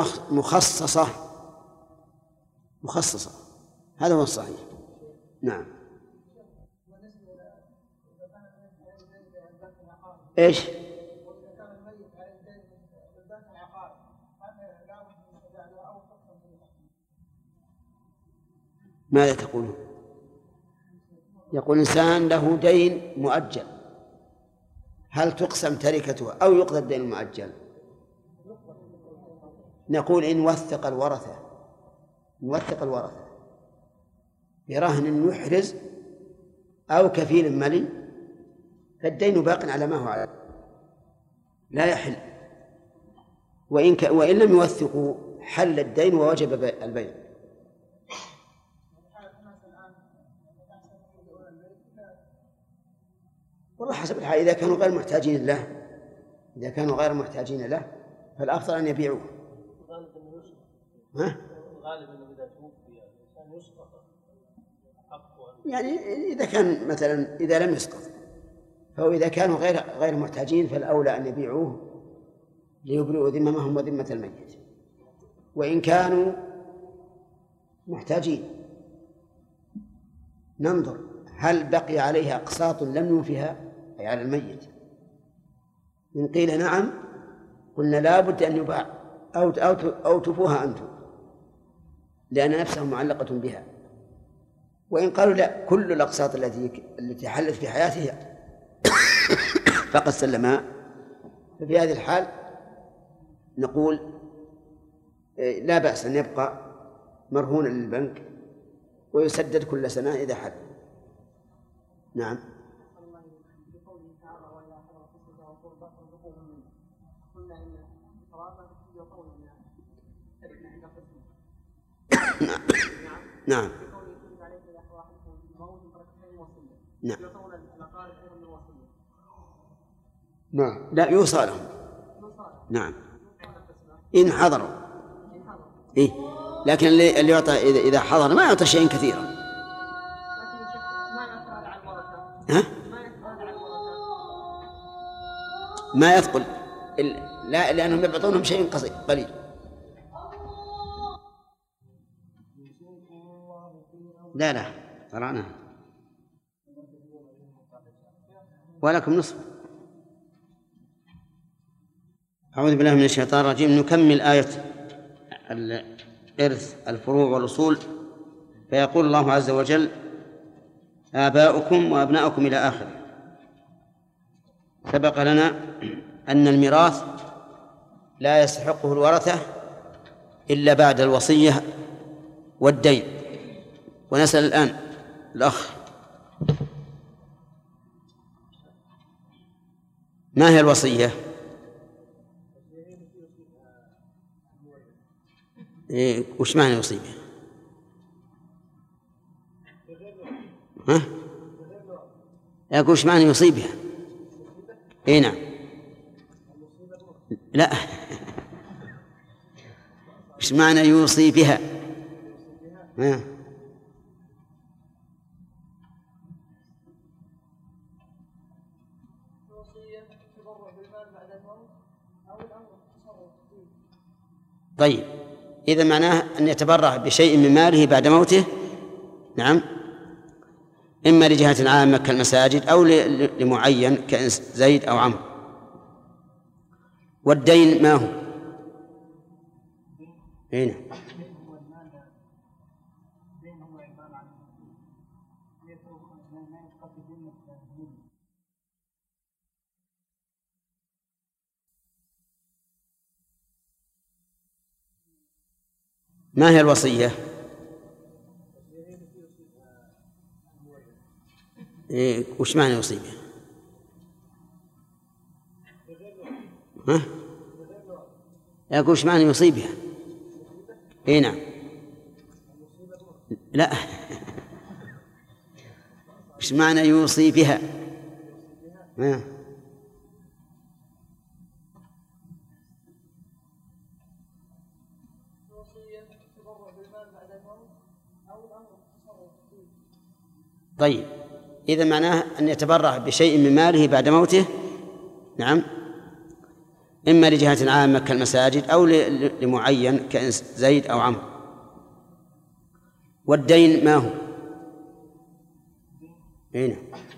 مخصصة، هذا هو الصحيح. نعم. إيش؟ ماذا تقولون؟ يقول إنسان له دين مؤجل، هل تقسم تركته أو يقضى الدين المؤجل؟ نقول إن وثق الورثة برهن يحرز أو كفيل ملي فالدين باق على ما هو عليه، لا يحل. وإن لم يوثقوا حل الدين ووجب البيع. والله حسب الحال، إذا كانوا غير محتاجين له فالأفضل أن يبيعوه.
غالبا إذا توفي الإنسان يسقط حقه،
يعني إذا كان مثلا إذا لم يسقط، فهو إذا كانوا غير محتاجين فالأولى أن يبيعوه ليبرئوا ذممهم وذمة الميت. وإن كانوا محتاجين ننظر هل بقي عليها أقساط لم يوفها، أي على الميت. إن قيل نعم قلنا لا بد أن يباع أو تفوها أنتم، لأن نفسها معلقة بها. وإن قالوا لا، كل الأقساط التي حلت في حياته فقد سلمها، ففي هذه الحال نقول لا بأس أن يبقى مرهونا للبنك ويسدد كل سنة إذا حل. نعم. نعم. نعم. لا يوصى لهم. نعم إن حضروا. إيه؟ لكن اللي يعطى إذا حضر ما يعطى شيء كثيرا. ها؟ ما يثقل، لا، لأنهم يعطونهم شيء قليل. لا قرأناها. ولكم نصف. أعوذ بالله من الشيطان الرجيم. نكمل آية الإرث الفروع والأصول. فيقول الله عز وجل: آباؤكم وأبناؤكم إلى آخره. سبق لنا أن الميراث لا يستحقه الورثة إلا بعد الوصية والدين. ونسأل الآن الأخ ما هي الوصية؟ وش معنى يوصي بها؟ ها؟ أقول وش معنى يوصي بها؟ نعم. لا. وش معنى يوصي بها؟ ها؟ طيب، إذا معناه أن يتبرع بشيء من ماله بعد موته. نعم، إما لجهة عامة كالمساجد أو لمعين كزيد أو عمرو. والدين ما هو؟ هنا ما هي الوصية؟ وش معنى يوصي بها؟ ها؟ أقول وش معنى يوصي بها؟ نعم. لا. وش معنى يوصي بها؟ ها؟ طيب، إذا معناه أن يتبرع بشيء من ماله بعد موته. نعم، إما لجهة عامة كالمساجد أو لمعين كزيد أو عمرو. والدين ما هو؟ هنا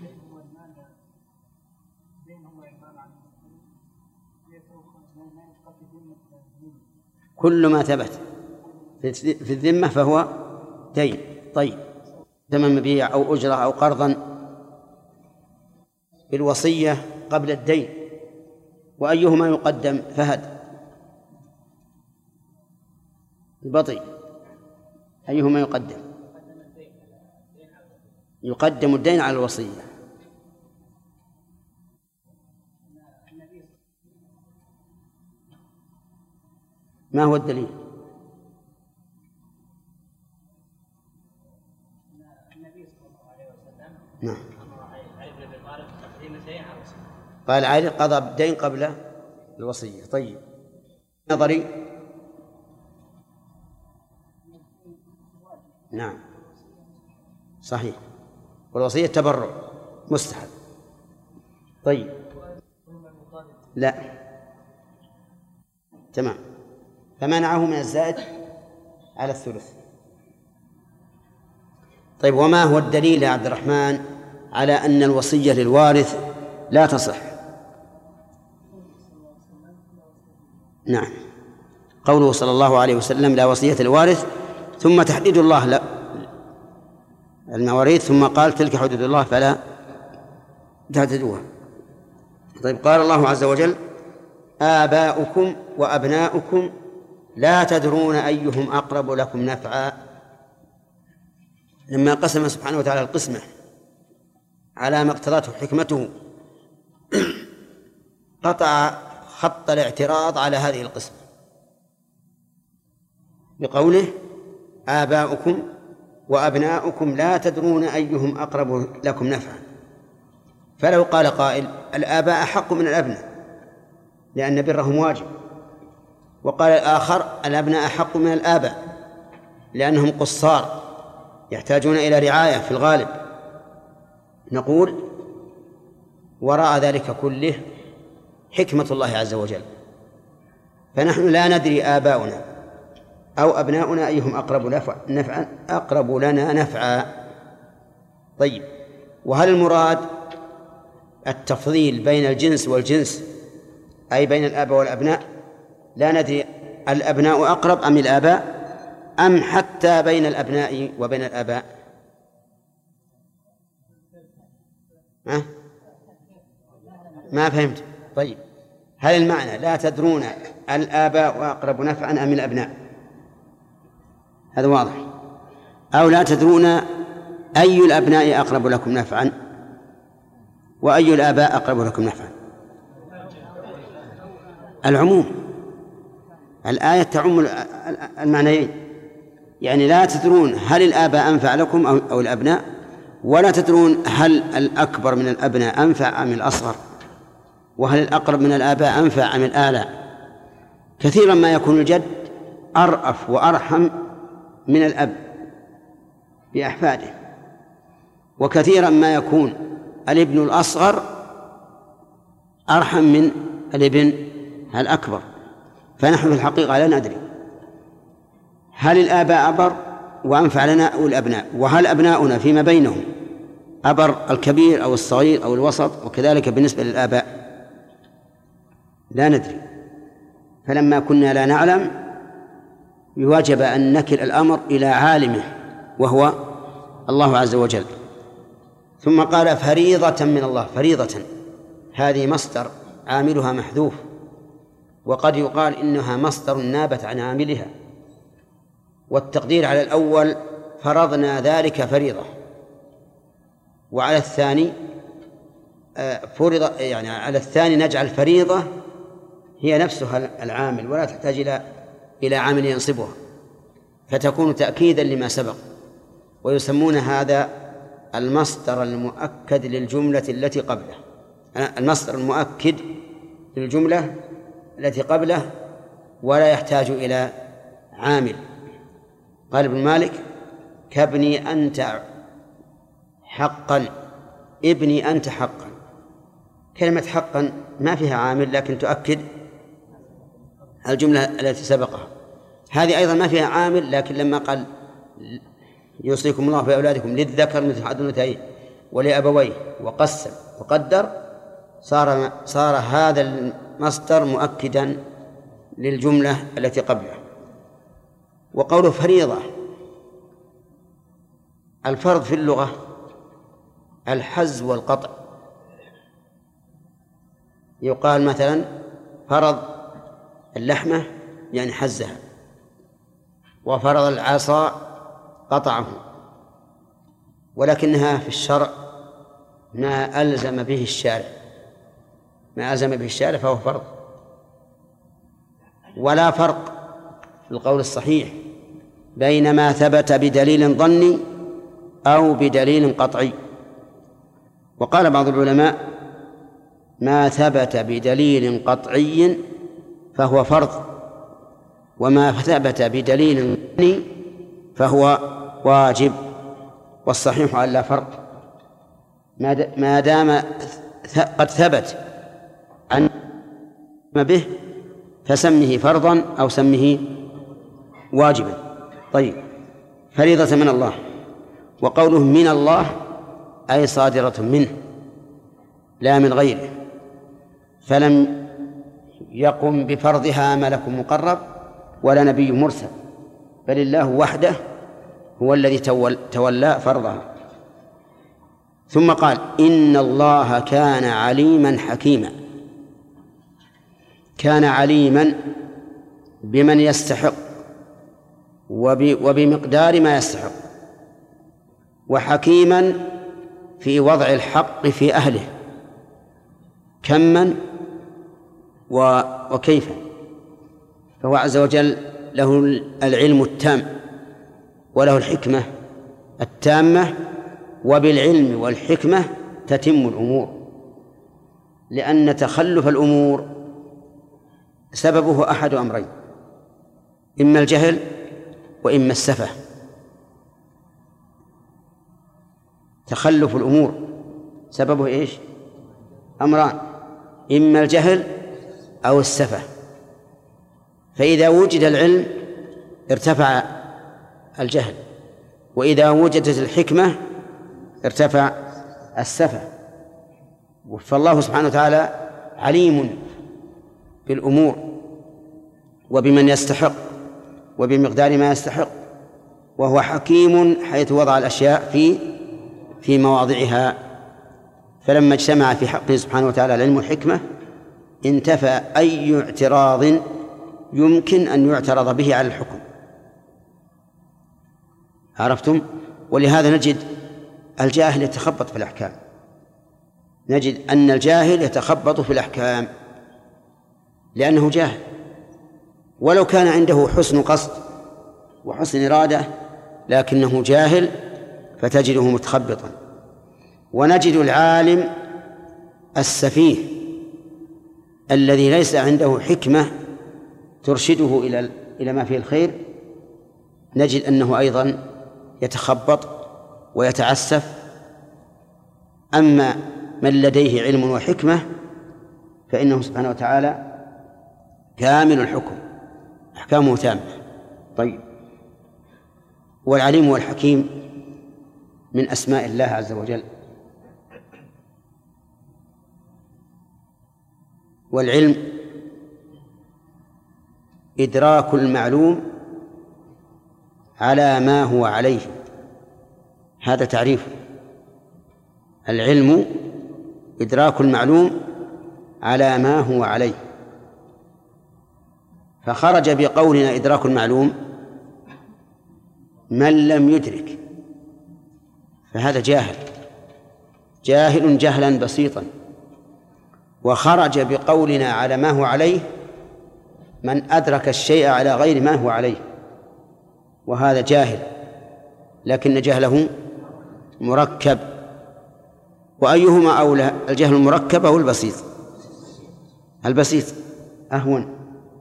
كل ما ثبت في الذمة فهو دين. طيب، ثمن مبيع أو أجرة أو قرضا بالوصية قبل الدين، وأيهما يقدم؟ فهد البطي، أيهما يقدم؟ يقدم الدين على الوصية. ما هو الدليل؟ نعم. قال علي قضى بالدين قبل الوصية. طيب، نظري. نعم صحيح، والوصية تبرع مستحب. طيب، لا تمام، فمنعه من الزائد على الثلث. طيب، وما هو الدليل يا عبد الرحمن على أن الوصية للوارث لا تصح؟ نعم، قوله صلى الله عليه وسلم لا وصية للوارث، ثم تحديد الله لا المواريث، ثم قال تلك حدود الله فلا تعتدوها. طيب، قال الله عز وجل آباؤكم وأبناؤكم لا تدرون أيهم أقرب لكم نفعا. لما قسم سبحانه وتعالى القسمة على ما اقتضته حكمته قطع خط الاعتراض على هذه القسمة بقوله آباؤكم وأبناؤكم لا تدرون أيهم أقرب لكم نفعا. فلو قال قائل الآباء أحق من الأبناء لأن برهم واجب، وقال الآخر الأبناء أحق من الآباء لأنهم قصار يحتاجون إلى رعاية في الغالب، نقول وراء ذلك كله حكمة الله عز وجل، فنحن لا ندري آباؤنا أو أبناؤنا أيهم أقرب لنا نفعا. طيب، وهل المراد التفضيل بين الجنس والجنس أي بين الآباء والأبناء؟ لا ندري الأبناء أقرب أم الآباء أم حتى بين الأبناء وبين الآباء؟ ما فهمت. طيب، هل المعنى لا تدرون الآباء أقرب نفعا أم الأبناء؟ هذا واضح. أو لا تدرون أي الأبناء أقرب لكم نفعا وأي الآباء أقرب لكم نفعا؟ العموم، الآية تعم المعنيين، يعني لا تدرون هل الآباء أنفع لكم أو الأبناء، ولا تدرون هل الأكبر من الأبناء أنفع أم الأصغر، وهل الأقرب من الآباء أنفع أم الآلاء. كثيرا ما يكون الجد أرأف وأرحم من الأب بأحفاده، وكثيرا ما يكون الابن الأصغر أرحم من الابن الأكبر. فنحن في الحقيقة لا ندري هل الآباء أبر وأنفع لنا أو الأبناء، وهل أبناؤنا فيما بينهم أبر الكبير أو الصغير أو الوسط، وكذلك بالنسبة للآباء لا ندري. فلما كنا لا نعلم يواجب أن نكل الأمر إلى عالمه وهو الله عز وجل. ثم قال فريضة من الله. فريضة هذه مصدر عاملها محذوف، وقد يقال إنها مصدر نابت عن عاملها، والتقدير على الأول فرضنا ذلك فريضة، وعلى الثاني فرض، يعني على الثاني نجعل فريضة هي نفسها العامل ولا تحتاج إلى عامل ينصبها، فتكون تأكيدا لما سبق. ويسمون هذا المصدر المؤكد للجملة التي قبله، المصدر المؤكد للجملة التي قبله ولا يحتاج إلى عامل. قال ابن مالك كابني أنت حقا، ابني أنت حقا. كلمة حقا ما فيها عامل لكن تؤكد الجملة التي سبقها. هذه أيضا ما فيها عامل، لكن لما قال يوصيكم الله في أولادكم للذكر مثل حظ الأنثيين ولأبويه وقسم وقدر، صار هذا المصدر مؤكدا للجملة التي قبله. وقوله فريضة، الفرض في اللغة الحز والقطع. يقال مثلا فرض اللحمة يعني حزها، وفرض العصا قطعه، ولكنها في الشرع ما ألزم به الشارع، ما ألزم به الشارع فهو فرض. ولا فرق في القول الصحيح بين ما ثبت بدليل ظني أو بدليل قطعي. وقال بعض العلماء ما ثبت بدليل قطعي فهو فرض، وما ثبت بدليل ظني فهو واجب. والصحيح أن لا فرق ما دام قد ثبت عن به فسمه فرضا أو سمه واجبا. طيب، فريضة من الله. وقوله من الله أي صادرة منه لا من غيره، فلم يقم بفرضها ملك مقرب ولا نبي مرسل، بل الله وحده هو الذي تولى فرضها. ثم قال إن الله كان عليما حكيما. كان عليما بمن يستحق وبمقدار ما يستحق، وحكيما في وضع الحق في أهله كما وكيفا. فهو عز وجل له العلم التام وله الحكمة التامة، وبالعلم والحكمة تتم الأمور، لأن تخلف الأمور سببه أحد أمرين: إما الجهل وإما السفه. تخلف الأمور سببه إيش؟ أمران: إما الجهل أو السفه. فإذا وجد العلم ارتفع الجهل، وإذا وجدت الحكمة ارتفع السفه. فالله سبحانه وتعالى عليم بالأمور وبمن يستحق وبمقدار ما يستحق، وهو حكيم حيث وضع الأشياء في مواضعها. فلما اجتمع في حقه سبحانه وتعالى العلم والحكمة انتفى أي اعتراض يمكن أن يعترض به على الحكم. عرفتم؟ ولهذا نجد الجاهل يتخبط في الأحكام، نجد أن الجاهل يتخبط في الأحكام لأنه جاهل، ولو كان عنده حسن قصد وحسن إرادة لكنه جاهل فتجده متخبطا. ونجد العالم السفيه الذي ليس عنده حكمة ترشده إلى ما فيه الخير، نجد أنه أيضا يتخبط ويتعسف. أما من لديه علم وحكمة فإنه سبحانه وتعالى كامل الحكم، أحكامه تامة. طيب، والعليم والحكيم من أسماء الله عز وجل. والعلم إدراك المعلوم على ما هو عليه، هذا تعريفه. العلم إدراك المعلوم على ما هو عليه، فخرج بقولنا إدراك المعلوم من لم يدرك، فهذا جاهل جهلا بسيطا. وخرج بقولنا على ما هو عليه من أدرك الشيء على غير ما هو عليه، وهذا جاهل لكن جهله مركب. وأيهما أولى، الجهل المركب أو البسيط؟ البسيط أهون.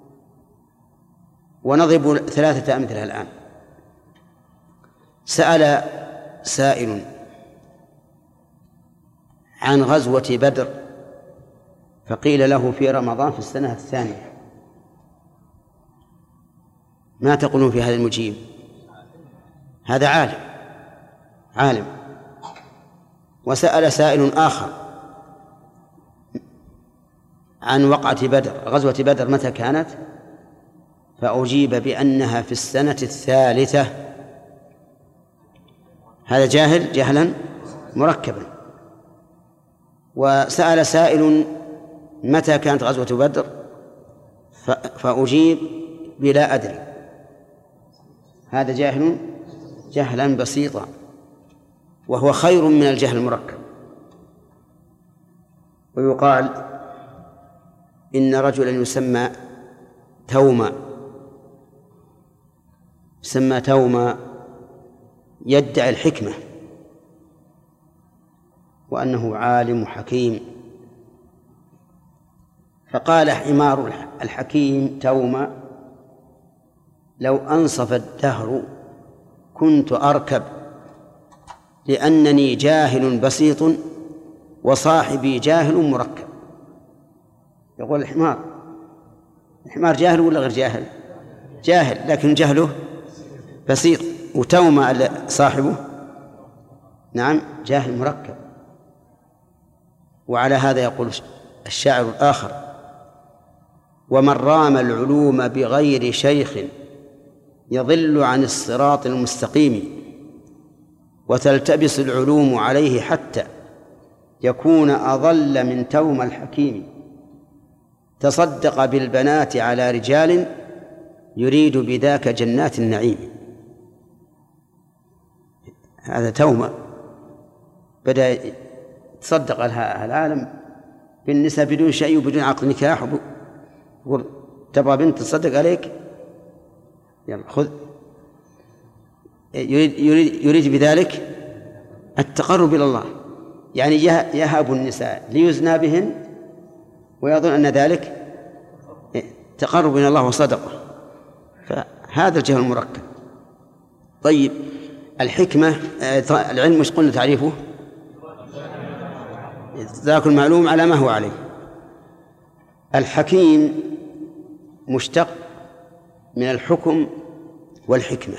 ونضرب 3 أمثلة الآن. سأل سائل عن غزوة بدر فقيل له في رمضان في السنة الثانية، ما تقولون في هذا المجيب؟ هذا عالم. وسأل سائل آخر عن وقعة بدر، غزوة بدر متى كانت؟ فأجيب بأنها في السنة الثالثة. هذا جاهل جهلا مركبا. وسأل سائل متى كانت غزوة بدر فأجيب بلا أدري، هذا جاهل جهلا بسيطا، وهو خير من الجهل المركب. ويقال إن رجلا يسمى توما يدعي الحكمة وأنه عالم حكيم، فقال حمار الحكيم توما لو أنصف الدهر كنت أركب، لأنني جاهل بسيط وصاحبي جاهل مركب. يقول الحمار جاهل ولا غير جاهل؟ جاهل لكن جهله بسيط، وتوما صاحبه نعم جاهل مركب. وعلى هذا يقول الشاعر الآخر: ومن رام العلوم بغير شيخ يضل عن الصراط المستقيم، وتلتبس العلوم عليه حتى يكون أضل من توم الحكيم، تصدق بالبنات على رجال يريد بذاك جنات النعيم. هذا توما بدأ يتصدق على العالم بالنساء بدون شيء وبدون عقد نكاح، يقول تبغى بنت تصدق عليك، يلا خذ. يريد بذلك التقرب إلى الله، يعني يهاب النساء ليزنى بهن ويظن أن ذلك تقرب إلى الله وصدقه، فهذا الجهل المركب. طيب، الحكمة العلم مش قلنا تعريفه؟ ذاك المعلوم على ما هو عليه. الحكيم مشتق من الحكم والحكمة،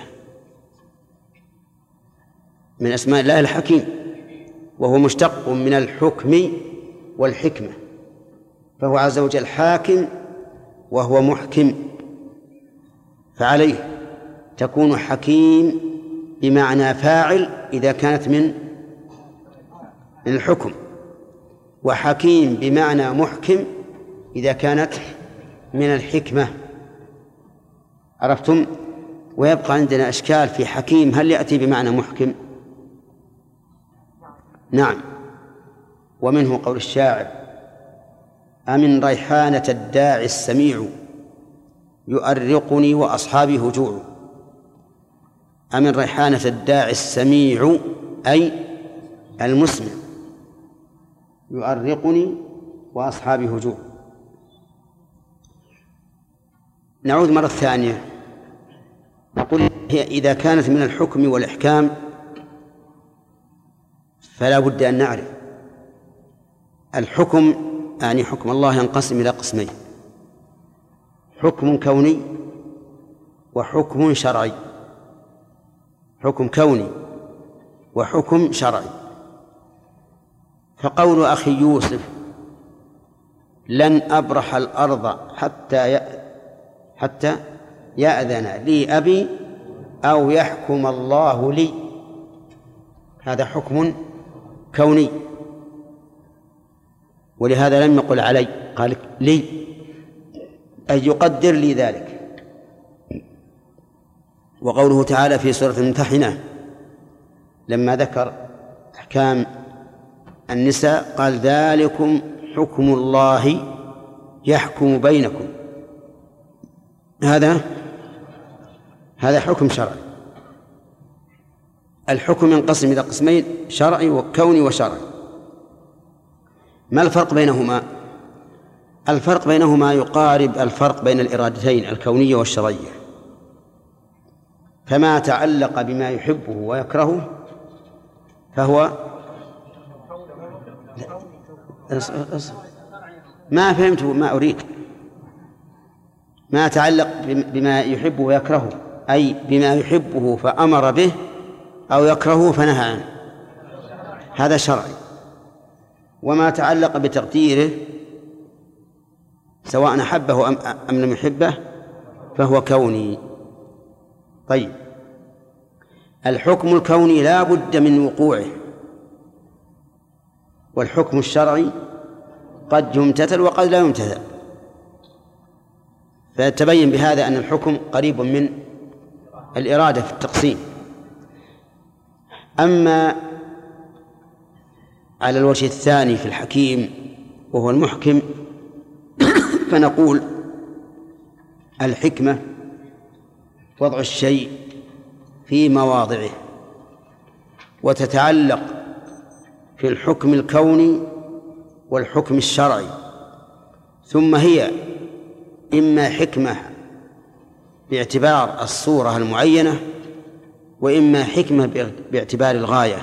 من أسماء الله الحكيم، وهو مشتق من الحكم والحكمة، فهو عز وجل حاكم وهو محكم، فعليه تكون حكيم بمعنى فاعل إذا كانت من الحكم، وحكيم بمعنى محكم إذا كانت من الحكمة. عرفتم؟ ويبقى عندنا إشكال في حكيم، هل يأتي بمعنى محكم؟ نعم. ومنه قول الشاعر: أمن ريحانة الداعي السميع يؤرقني وأصحابي هجوع. أمن ريحانة الداعي السميع أي المسمع، يؤرقني وأصحابي هجوع. نعود مرة ثانية نقول هي إذا كانت من الحكم والإحكام فلا بد أن نعرف الحكم، يعني حكم الله ينقسم إلى قسمين: حكم كوني وحكم شرعي. حكم كوني وحكم شرعي. فقول أخي يوسف لن أبرح الأرض حتى يأذن لي أبي أو يحكم الله لي، هذا حكم كوني، ولهذا لم يقل علي، قال لي، أي يقدر لي ذلك. وقوله تعالى في سورة الممتحنة لما ذكر أحكام النساء قال ذلكم حكم الله يحكم بينكم، هذا حكم شرعي. الحكم ينقسم إلى قسمين: شرعي وكوني وشرعي. ما الفرق بينهما؟ الفرق بينهما يقارب الفرق بين الإرادتين الكونية والشرعية. فما تعلق بما يحبه ويكرهه فهو ما فهمت ما أريد. ما تعلق بما يحبه ويكرهه أي بما يحبه فأمر به أو يكرهه فنهى عنه، هذا شرعي. وما تعلق بتقديره سواء أحبه أم لم يحبه فهو كوني. طيب، الحكم الكوني لا بد من وقوعه، والحكم الشرعي قد يمتثل وقد لا يمتثل. فتبين بهذا أن الحكم قريب من الإرادة في التقسيم. أما على الوجه الثاني في الحكيم وهو المحكم فنقول الحكمة وضع الشيء في مواضعه، وتتعلق في الحكم الكوني والحكم الشرعي، ثم هي إما حكمة باعتبار الصورة المعينة وإما حكمة باعتبار الغاية.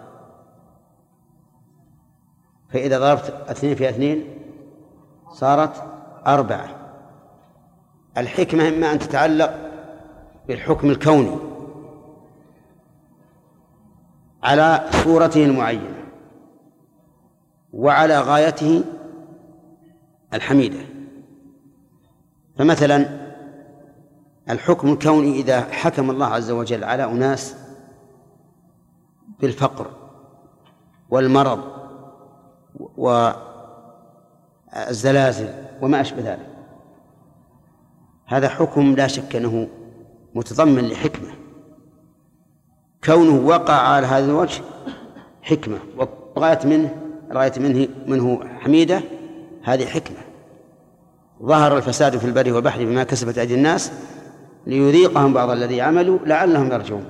فإذا ضربت 2 في 2 صارت 4. الحكمة إما أن تتعلق بالحكم الكوني على صورته المعينة وعلى غايته الحميدة. فمثلا الحكم الكوني إذا حكم الله عز وجل على أناس بالفقر والمرض والزلازل وما أشبه ذلك، هذا حكم لا شك أنه متضمن لحكمة. كونه وقع على هذا الوجه حكمة، ورأيت منه حميدة، هذه حكمة. ظهر الفساد في البر والبحر بما كسبت أيدي الناس ليذيقهم بعض الذي عملوا لعلهم يرجعون.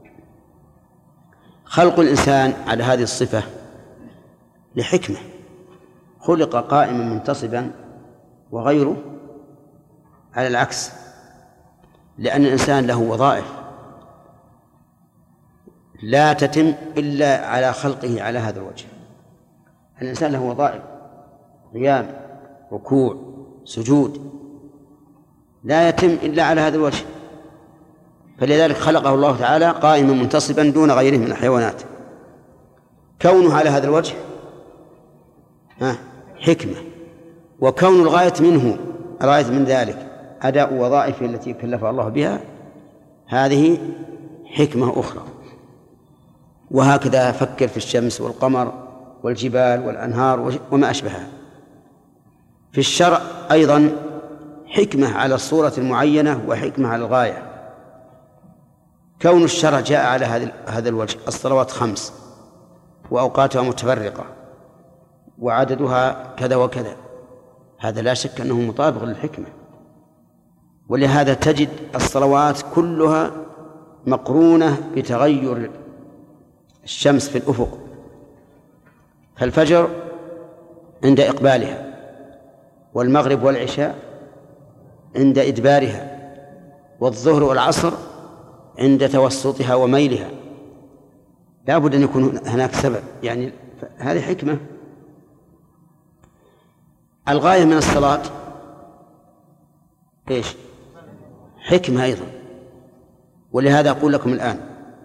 خلق الإنسان على هذه الصفة لحكمة، خلق قائما منتصبا، وغيره على العكس، لأن الإنسان له وظائف لا تتم إلا على خلقه على هذا الوجه. الإنسان له وظائف: قيام، ركوع، سجود، لا يتم إلا على هذا الوجه. فلذلك خلقه الله تعالى قائما منتصبا دون غيره من الحيوانات. كونه على هذا الوجه حكمة، وكون الغاية من ذلك أداء وظائفه التي كلفه الله بها، هذه حكمة أخرى. وهكذا فكر في الشمس والقمر والجبال والأنهار وما أشبهها. في الشرع أيضا حكمة على الصورة المعينة وحكمة على الغاية. كون الشرع جاء على هذا الوجه: الصلوات 5 وأوقاتها متفرقة وعددها كذا وكذا، هذا لا شك أنه مطابق للحكمة. ولهذا تجد الصلوات كلها مقرونة بتغير الشمس في الأفق، فالفجر عند إقبالها، والمغرب والعشاء عند إدبارها، والظهر والعصر عند توسطها وميلها. لا بد أن يكون هناك سبب، يعني هذه حكمة. الغاية من الصلاة إيش؟ حكمة أيضا. ولهذا أقول لكم الآن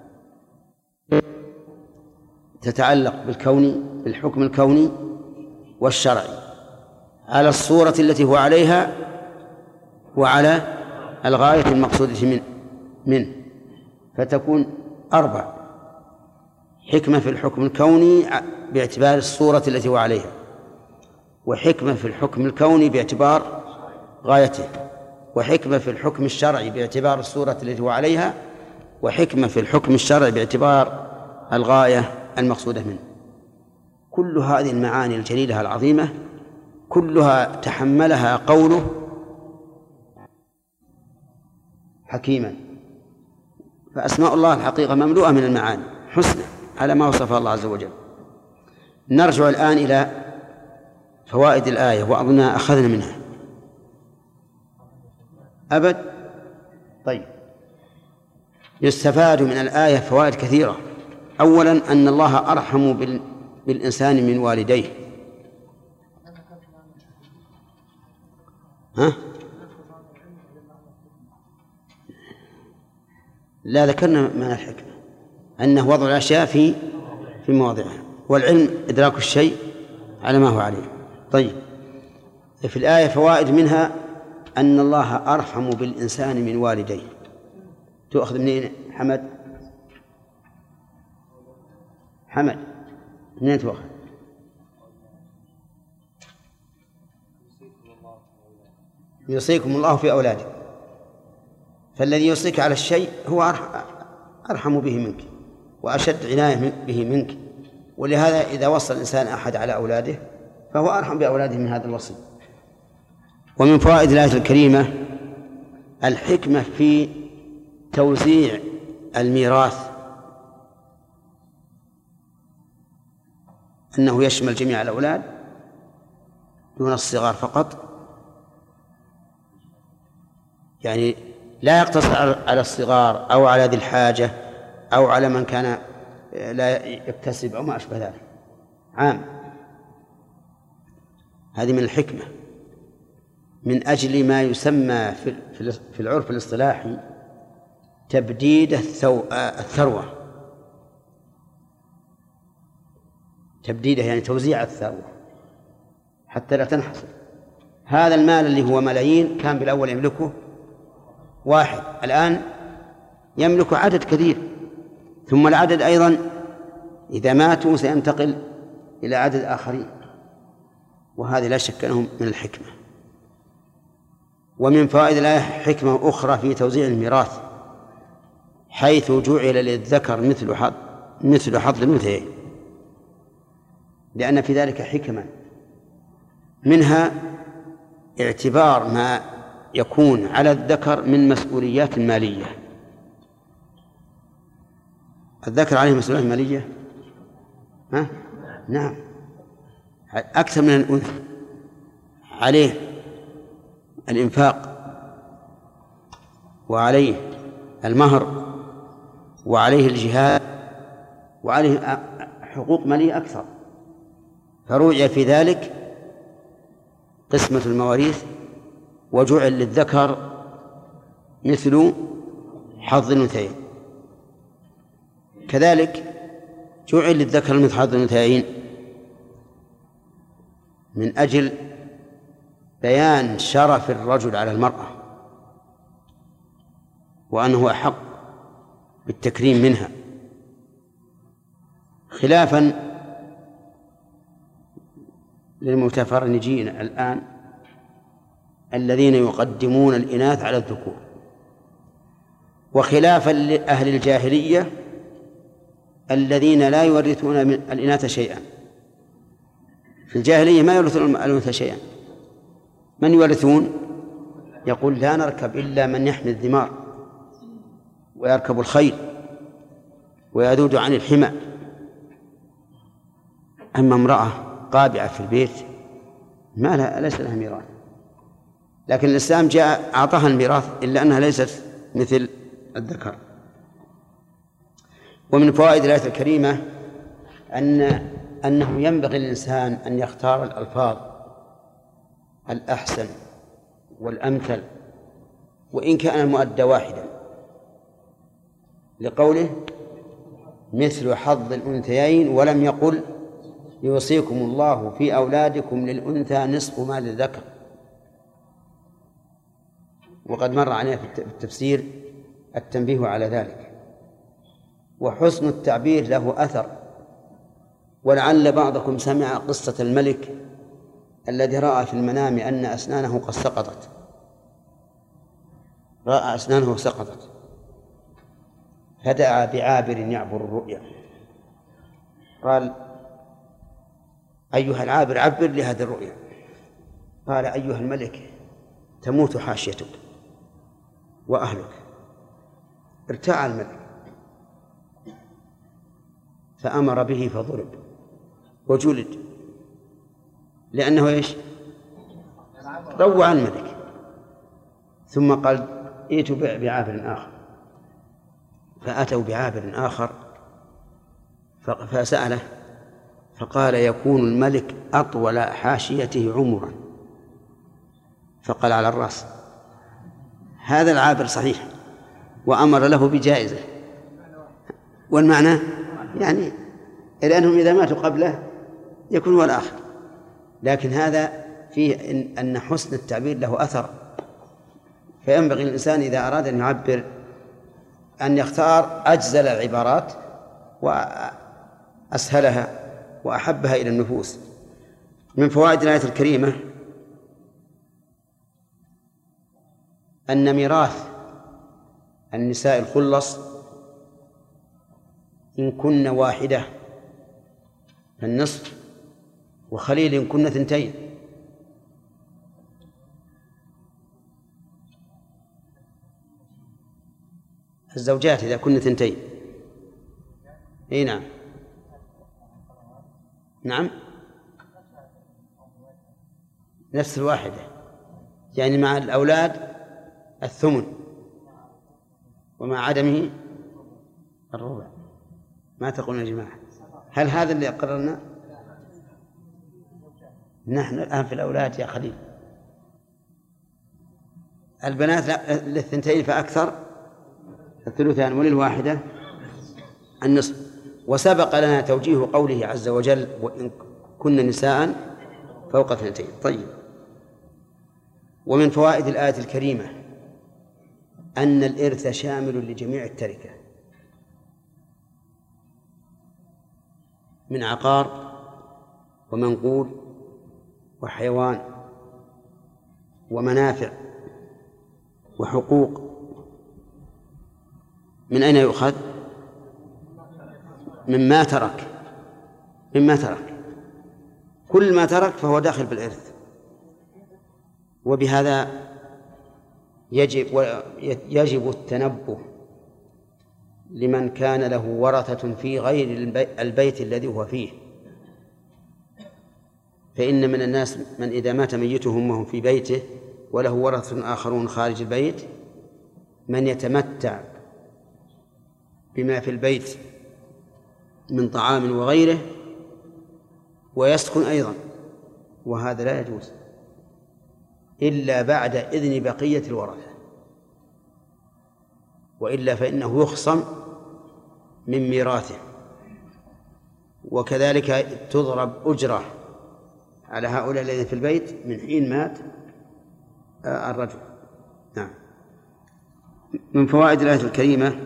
تتعلق بالحكم الكوني والشرعي على الصورة التي هو عليها وعلى الغاية المقصودة منه، فتكون 4: حكمة في الحكم الكوني باعتبار الصورة التي هو عليها، وحكمة في الحكم الكوني باعتبار غايته، وحكمة في الحكم الشرعي باعتبار الصورة التي هو عليها، وحكمة في الحكم الشرعي باعتبار الغاية المقصودة منه. كل هذه المعاني الجليلة العظيمة كلها تحملها قوله حكيما. فأسماء الله الحقيقة مملوءة من المعاني حسنى على ما وصف الله عز وجل. نرجع الآن إلى فوائد الآية، وأظننا أخذنا منها أبد. طيب، يستفاد من الآية فوائد كثيرة. أولا أن الله أرحم بالإنسان من والديه. لا، ذكرنا من الحكمة أنه وضع الأشياء في مواضعها، والعلم إدراك الشيء على ما هو عليه. طيب، في الآية فوائد، منها أن الله أرحم بالإنسان من والديه. تؤخذ منين حمد؟ منين تؤخذ؟ يوصيكم الله في أولادكم، فالذي يوصيك على الشيء هو أرحم به منك وأشد عناية به منك. ولهذا إذا وصى الإنسان أحد على أولاده فهو أرحم بأولاده من هذا الوصي. ومن فوائد الآية الكريمة الحكمة في توزيع الميراث، أنه يشمل جميع الأولاد دون الصغار فقط، يعني لا يقتصر على الصغار أو على ذي الحاجة أو على من كان لا يكتسب أو ما أشبه ذلك، عام. هذه من الحكمة، من أجل ما يسمى في العرف الاصطلاحي تبديد الثروة. تبديده يعني توزيع الثروة حتى لا تنحصر. هذا المال اللي هو ملايين كان بالأول يملكه واحد، الآن يملك عدد كثير، ثم العدد أيضا إذا ماتوا سينتقل إلى عدد آخرين، وهذه لا شك أنه من الحكمة. ومن فوائد الآية حكمة أخرى في توزيع الميراث، حيث جعل للذكر مثل حظ الأنثيين، لأن في ذلك حكما، منها اعتبار ما يكون على الذكر من مسؤوليات مالية. الذكر عليه مسؤوليات مالية نعم، أكثر من الأنثى. عليه الإنفاق، وعليه المهر، وعليه الجهاد، وعليه حقوق مالية أكثر، فروعي في ذلك قسمة المواريث، وجعل للذكر مثل حظ الأنثيين. كذلك جعل للذكر مثل حظ الأنثيين من أجل بيان شرف الرجل على المرأة، وأنه أحق بالتكريم منها، خلافا للمتفرنجين الآن الذين يقدمون الإناث على الذكور، وخلافا لأهل الجاهلية الذين لا يورثون من الإناث شيئا. في الجاهلية ما يورثون الأنثى شيئا، من يورثون؟ يقول لا نركب إلا من يحمل الذمار ويركب الخيل ويذود عن الحمى. أما امرأة قابعة في البيت ما لها، ليس لها ميراث، لكن الإسلام جاء أعطاها الميراث إلا أنها ليست مثل الذكر. ومن فوائد الآية الكريمة أنه ينبغي للإنسان أن يختار الألفاظ الأحسن والأمثل وإن كان المؤدى واحدا، لقوله مثل حظ الأنثيين، ولم يقل يوصيكم الله في أولادكم للأنثى نصف ما للذكر. وقد مر علينا في التفسير التنبيه على ذلك. وحسن التعبير له أثر، ولعل بعضكم سمع قصة الملك الذي رأى في المنام أن أسنانه قد سقطت، رأى أسنانه سقطت فدعا بعابر يعبر الرؤيا، قال أيها العابر عبر لهذه الرؤيا. قال أيها الملك تموت حاشيتك وأهلك. ارتاع الملك فأمر به فضرب وجلد، لأنه إيش؟ روع الملك. ثم قال ائتوا بعابر آخر، فأتوا بعابر آخر فسأله فقال يكون الملك أطول حاشيته عمرا، فقال على الرأس. هذا العابر صحيح وأمر له بجائزة، والمعنى يعني لأنهم إذا ماتوا قبله يكون هو الآخر. لكن هذا فيه أن حسن التعبير له أثر، فينبغي الإنسان إذا أراد أن يعبر أن يختار أجزل العبارات وأسهلها وأحبها إلى النفوس. من فوائد الآية الكريمة أن ميراث النساء الخلص إن كن واحدة فالنصف، وخليل إن كن 2. الزوجات إذا كن 2. أي نعم، نعم نفس الواحدة، يعني مع الأولاد 8 ومع عدمه 1/4. ما تقولون يا جماعة؟ هل هذا اللي قررنا؟ نحن الآن في الأولاد يا خليل، البنات 2 فأكثر 3، وللواحدة النصف. وسبق لنا توجيه قوله عز وجل وإن كن نساء فوق 2. طيب. ومن فوائد الآية الكريمة أن الإرث شامل لجميع التركة من عقار ومنقول وحيوان ومنافع وحقوق. من أين يؤخذ؟ مما ترك. كل ما ترك فهو داخل بالإرث. وبهذا يجب التنبه لمن كان له ورثة في غير البيت الذي هو فيه. فإن من الناس من إذا مات ميتهم وهم في بيته وله ورثة آخرون خارج البيت، من يتمتع بما في البيت من طعام وغيره ويسكن أيضا، وهذا لا يجوز إلا بعد إذن بقية الورثة، وإلا فإنه يخصم من ميراثه. وكذلك تضرب أجرة على هؤلاء الذين في البيت من حين مات الرجل. نعم. من فوائد الآية الكريمة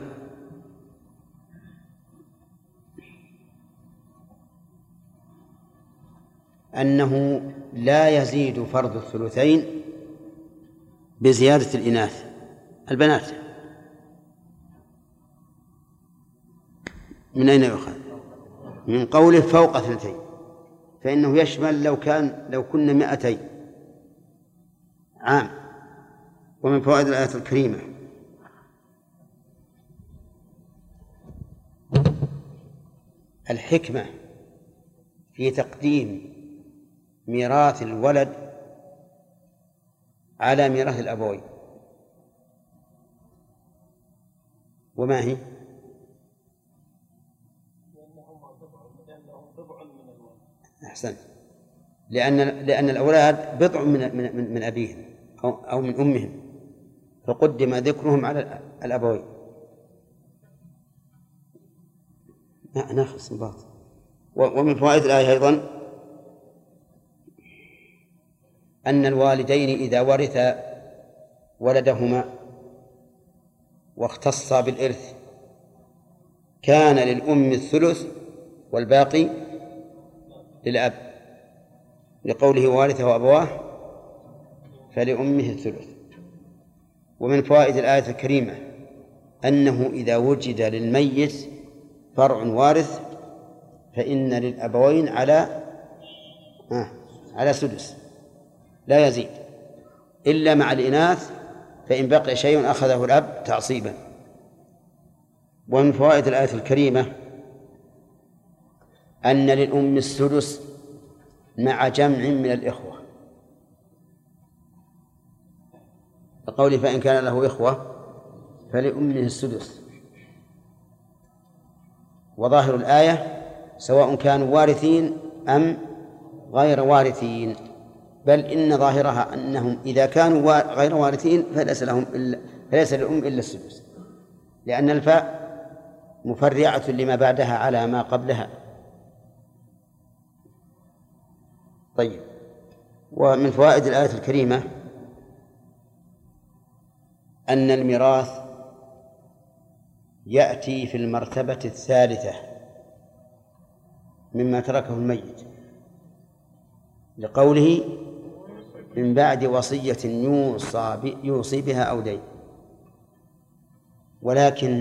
أنه لا يزيد فرض الثلثين بزيادة الإناث البنات. من أين يؤخذ؟ من قوله فوق 2، فإنه يشمل لو كنا 200 عام. ومن فوائد الآية الكريمة الحكمة في تقديم ميراث الولد على ميراث الأبوين. وما هي؟ أحسنت. لأن الأولاد بضع من أبيهم أو من أمهم، فقدم ذكرهم على الأبوين. ناخذ استنباط. ومن فوائد الآية أيضا أن الوالدين إذا ورث ولدهما واختص بالإرث كان للأم الثلث والباقي للأب، لقوله وارثه أبواه فلأمه الثلث. ومن فوائد الآية الكريمة أنه إذا وجد للميت فرع وارث فإن للأبوين على سدس لا يزيد إلا مع الإناث، فإن بقي شيء أخذه الأب تعصيبا. ومن فوائد الآية الكريمة أن للأم السدس مع جمع من الإخوة، قوله فإن كان له إخوة فلأمه السدس. وظاهر الآية سواء كانوا وارثين أم غير وارثين، بل إن ظاهرها أنهم إذا كانوا غير وارثين فليس للأم إلا السدس، لأن الفاء مفرعة لما بعدها على ما قبلها. طيب. ومن فوائد الآية الكريمة أن الميراث يأتي في المرتبة الثالثة مما تركه الميت، لقوله من بعد وصية يوصي بها أو دين. ولكن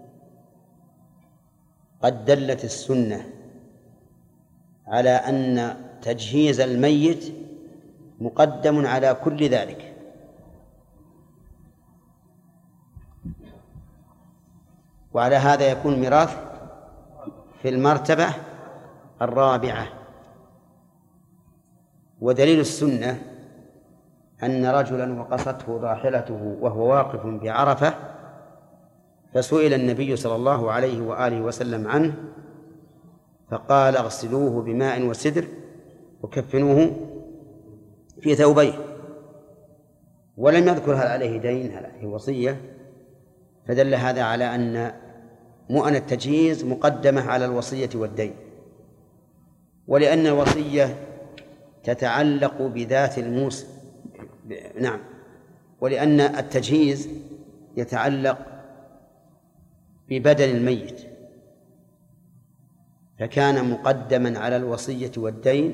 قد دلت السنة على أن تجهيز الميت مقدم على كل ذلك، وعلى هذا يكون الميراث في المرتبة الرابعة. ودليل السنة أن رجلا وقصته راحلته وهو واقف بعرفة، فسئل النبي صلى الله عليه وآله وسلم عنه فقال اغسلوه بماء وسدر وكفنوه في ثوبيه، ولم يذكر هل عليه دين هل عليه وصية، فدل هذا على أن مؤن التجهيز مقدمة على الوصية والدين. ولأن الوصية تتعلق بذات الموصي، نعم، ولأن التجهيز يتعلق ببدن الميت، فكان مقدما على الوصية والدين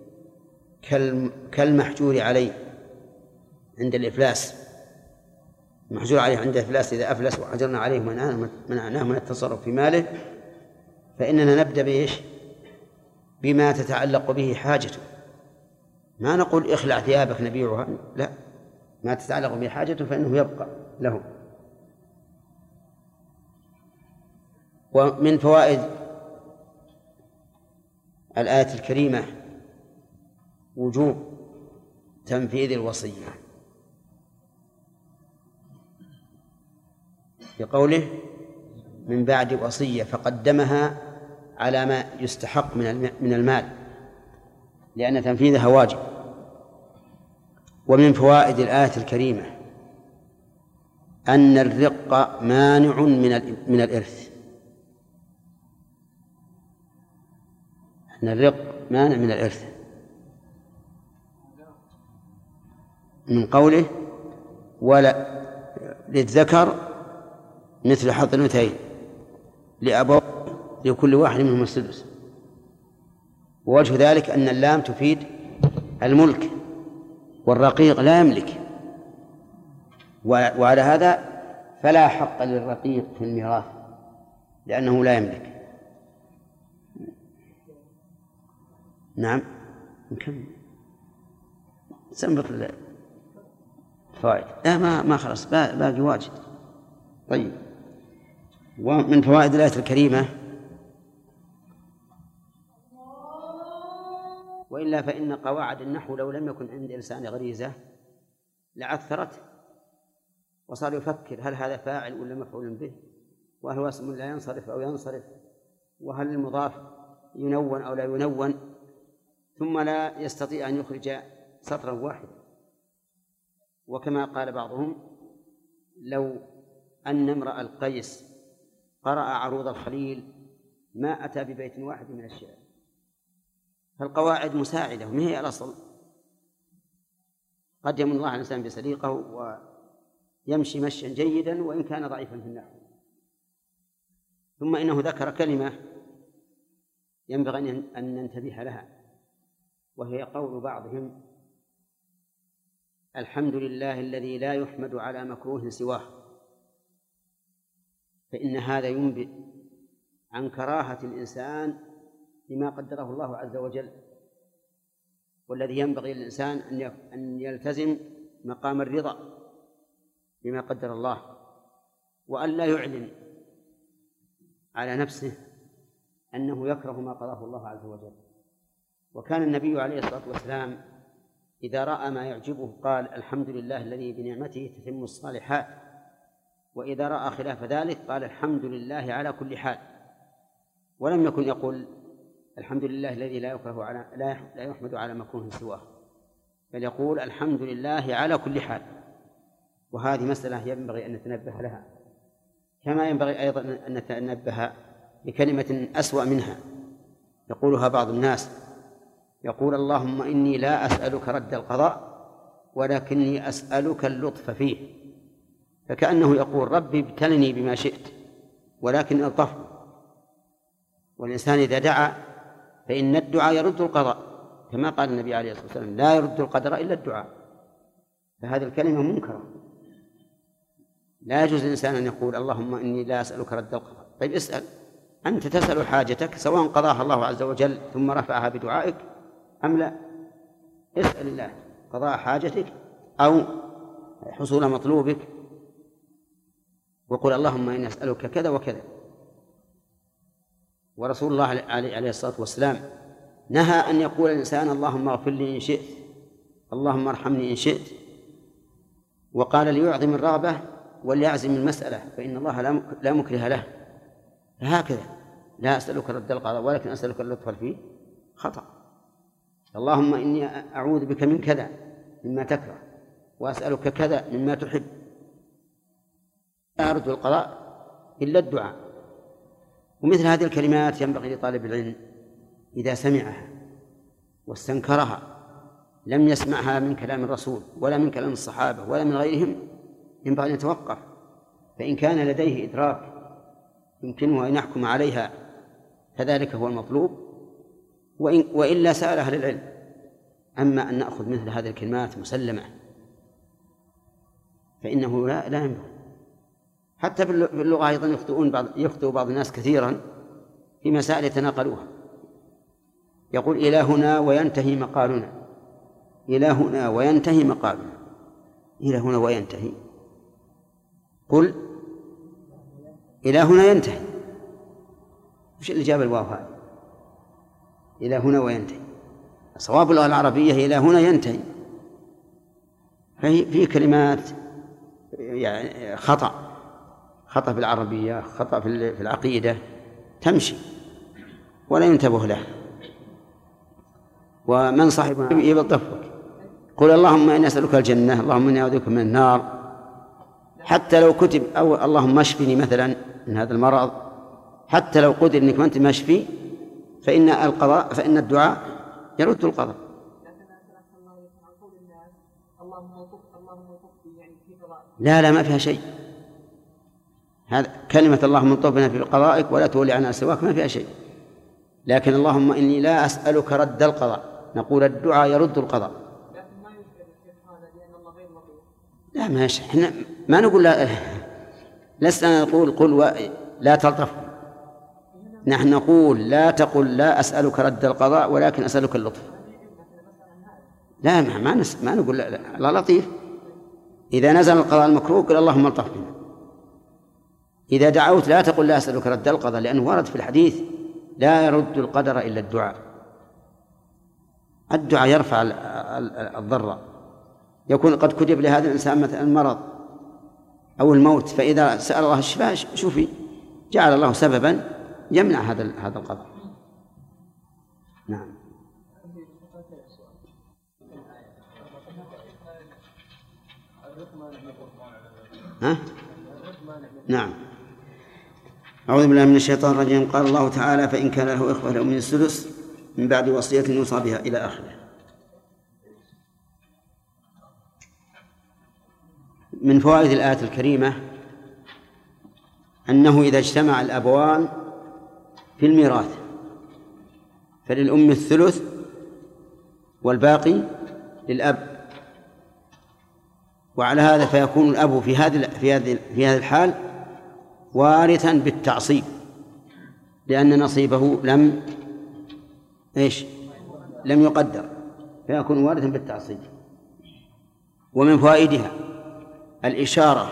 كالمحجور عليه عند الإفلاس. المحجور عليه عند الإفلاس إذا أفلس وحجرنا عليه منعناه من التصرف في ماله، فإننا نبدأ بإيش؟ بما تتعلق به حاجته. ما نقول اخلع ثيابك نبيعها، لا، ما تتعلق به حاجته فإنه يبقى له. ومن فوائد الآية الكريمة وجوب تنفيذ الوصية، بقوله من بعد وصية، فقدمها على ما يستحق من المال، لأن تنفيذها واجب. ومن فوائد الآية الكريمة أن الرق مانع من الإرث، أن الرق مانع من الإرث من قوله ولا للذكر مثل حظ الأنثيين لأبويه لكل واحد منهم السدس. ووجه ذلك أن اللام تفيد الملك، والرقيق لا يملك، وعلى هذا فلا حق للرقيق في الميراث لأنه لا يملك. نعم، نكمل سنبط فوائد. لا ما خلص، باقي واجد. طيب، ومن فوائد الآية الكريمة: وإلا فإن قواعد النحو لو لم يكن عند إنسان غريزة لعثرته، وصار يفكر هل هذا فاعل ولا مفعول به، وهل هو اسم لا ينصرف أو ينصرف، وهل المضاف ينون أو لا ينون، ثم لا يستطيع أن يخرج سطرا واحدا. وكما قال بعضهم: لو أن امرأ القيس قرأ عروض الخليل ما أتى ببيت واحد من الشعر. فالقواعد مساعدة وما هي الأصل. قد يمن الله على الإنسان بسليقه ويمشي مشيا جيدا وإن كان ضعيفا في النحو. ثم إنه ذكر كلمة ينبغي أن ننتبه لها، وهي قول بعضهم: الحمد لله الذي لا يحمد على مكروه سواه. فإن هذا ينبئ عن كراهة الإنسان لما قدره الله عز وجل، والذي ينبغي للإنسان أن يلتزم مقام الرضا بما قدر الله، وأن لا يعلن على نفسه أنه يكره ما قضاه الله عز وجل. وكان النبي عليه الصلاة والسلام إذا رأى ما يعجبه قال: الحمد لله الذي بنعمته تتم الصالحات. وإذا رأى خلاف ذلك قال: الحمد لله على كل حال. ولم يكن يقول: الحمد لله الذي لا يحمد على مكروه سواه، بل يقول: الحمد لله على كل حال. وهذه مسألة ينبغي أن نتنبه لها، كما ينبغي أيضا أن نتنبه بكلمة أسوأ منها يقولها بعض الناس، يقول: اللهم إني لا أسألك رد القضاء ولكني أسألك اللطف فيه. فكأنه يقول: ربي ابتلني بما شئت ولكن الطف. والإنسان إذا دعا فإن الدعاء يرد القضاء، كما قال النبي عليه الصلاة والسلام: لا يرد القدر إلا الدعاء. فهذه الكلمة منكرة، لا يجوز للإنسان أن يقول: اللهم إني لا أسألك رد القضاء. طيب اسأل، أنت تسأل حاجتك سواء قضاها الله عز وجل ثم رفعها بدعائك أم لا. اسأل الله قضاء حاجتك أو حصول مطلوبك، وقل: اللهم إني أسألك كذا وكذا. ورسول الله عليه الصلاة والسلام نهى أن يقول الإنسان: اللهم اغفر لي إن شئت، اللهم ارحمني إن شئت، وقال: ليعظم الرغبة وليعزم المسألة فإن الله لا مكره له. فهكذا لا أسألك رد القضاء ولكن أسألك اللطف فيه، خطأ. اللهم إني أعوذ بك من كذا مما تكره وأسألك كذا مما تحب. لا أرد القضاء إلا الدعاء. ومثل هذه الكلمات ينبغي لطالب العلم إذا سمعها واستنكرها، لم يسمعها من كلام الرسول ولا من كلام الصحابة ولا من غيرهم، ينبغي أن يتوقف. فإن كان لديه إدراك يمكنه أن يحكم عليها فذلك هو المطلوب، وإلا سأل أهل العلم. أما أن نأخذ مثل هذه الكلمات مسلمة فإنه لا ينبغي. حتى في اللغة أيضا يخطئ بعض الناس كثيرا في مسائل يتناقلوها. يقول: إلى هنا وينتهي مقالنا، إلى هنا وينتهي مقالنا. إلى هنا وينتهي، قل إلى هنا ينتهي. وش اللي جاب الواو هذا؟ إلى هنا وينتهي. صواب اللغة العربية إلى هنا ينتهي. في كلمات يعني خطأ في العربية، خطأ في العقيدة تمشي ولا ينتبه له. ومن صاحب يبطفك قل: اللهم إني أسألك الجنة، اللهم إني أعوذ بك من النار. حتى لو كتب أو اللهم اشفني مثلا من هذا المرض، حتى لو قدر أنك ما أنت مشفي فإن الدعاء يرد القضاء. لا ما فيها شيء. هذا كلمة اللهم انطبنا في قضائك ولا تولي عنا سواك ما فيها شيء. لكن اللهم إني لا أسألك رد القضاء، نقول الدعاء يرد القضاء.
لكن ما يشكل الشيخ هذا لأن الله غير لطيف.
لا ماشي، احنا ما نقول لا، لسنا نقول قل لا تلطف. نحن نقول لا تقل لا أسألك رد القضاء ولكن أسألك اللطف. لا ما نقول لا لطيف. إذا نزل القضاء المكروه قل اللهم الطف بنا. إذا دعوت لا تقل لا أسألك رد القضاء، لأنه ورد في الحديث لا يرد القدر إلا الدعاء. الدعاء يرفع الضر. يكون قد كتب لهذا الإنسان مثلا المرض أو الموت، فإذا سأل الله الشفاء شوفي جعل الله سببا يمنع هذا القضاء. نعم. ها؟ نعم. أعوذ بالله من الشيطان الرجيم. قال الله تعالى: فإن كان له إخوة لهم السدس من بعد وصية يوصى بها إلى آخره. من فوائد الآية الكريمة أنه إذا اجتمع الأبوان في الميراث فللأم الثلث والباقي للأب، وعلى هذا فيكون الأب في هذه الحال وارثا بالتعصيب، لأن نصيبه لم يقدر، فيكون وارثا بالتعصيب. ومن فوائدها الإشارة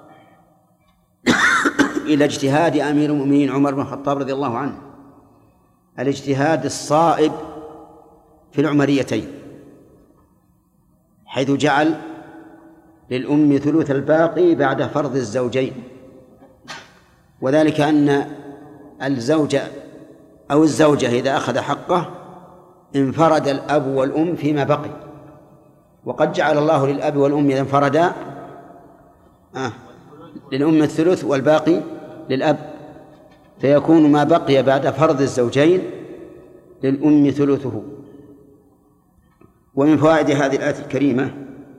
إلى اجتهاد أمير المؤمنين عمر بن الخطاب رضي الله عنه، الاجتهاد الصائب في العمريتين، حيث جعل للأم ثلث الباقي بعد فرض الزوجين، وذلك أن الزوج أو الزوجة إذا أخذ حقه انفرد الأب والأم فيما بقي، وقد جعل الله للأب والأم إذا انفردا للأم الثلث والباقي للأب، فيكون ما بقي بعد فرض الزوجين للأم ثلثه. ومن فوائد هذه الآية الكريمة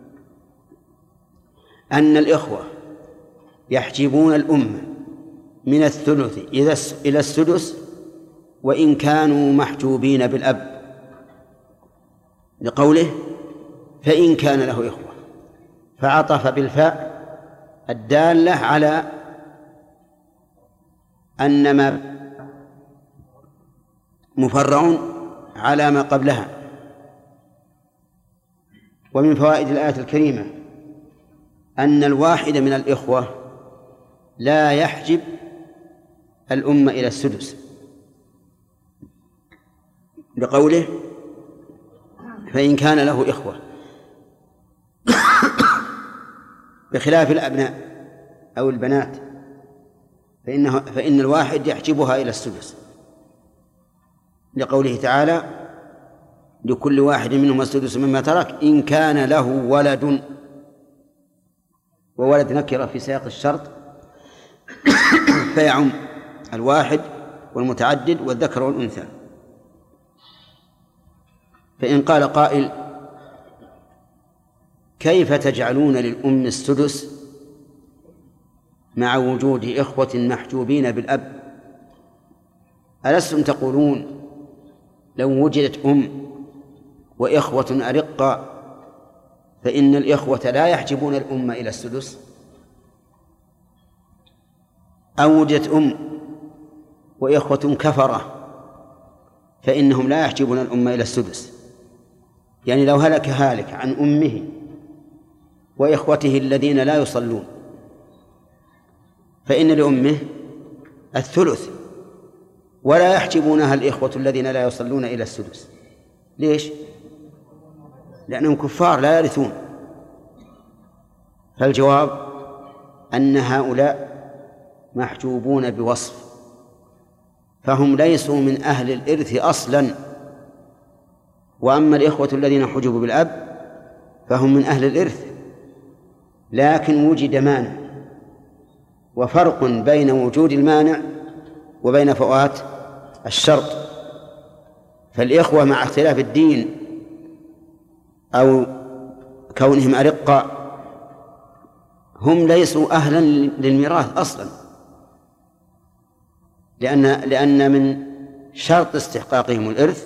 أن الإخوة يحجبون الأم من الثلث إلى السدس وإن كانوا محجوبين بالأب، لقوله: فإن كان له إخوة، فعطف بالفاء الدالة على أن ما مفرع على ما قبلها. ومن فوائد الآية الكريمة أن الواحد من الإخوة لا يحجب الأم إلى السدس، بقوله: فإن كان له إخوة، بخلاف الأبناء أو البنات فإن الواحد يحجبها إلى السدس، لقوله تعالى: لكل واحد منهم السدس مما ترك إن كان له ولد، وولد نكرة في سياق الشرط فيعم الواحد والمتعدد والذكر والأنثى. فإن قال قائل: كيف تجعلون للأم السدس مع وجود إخوة محجوبين بالأب؟ ألستم تقولون لو وجدت أم وإخوة أرقاء فإن الإخوة لا يحجبون الأم إلى السدس؟ أو وجدت أم وإخوة كفرة فإنهم لا يحجبون الأم إلى السدس؟ يعني لو هلك هالك عن أمه وإخوته الذين لا يصلون فإن لأمه الثلث، ولا يحجبونها الإخوة الذين لا يصلون إلى السدس. ليش؟ لأنهم كفار لا يرثون. فالجواب أن هؤلاء محجوبون بوصف، فهم ليسوا من أهل الإرث أصلا. وأما الإخوة الذين حجبوا بالأب فهم من أهل الإرث، لكن وجد مانع، وفرق بين وجود المانع وبين فوات الشرط. فالإخوة مع اختلاف الدين أو كونهم أرقاء هم ليسوا أهلا للميراث أصلا، لأن من شرط استحقاقهم الإرث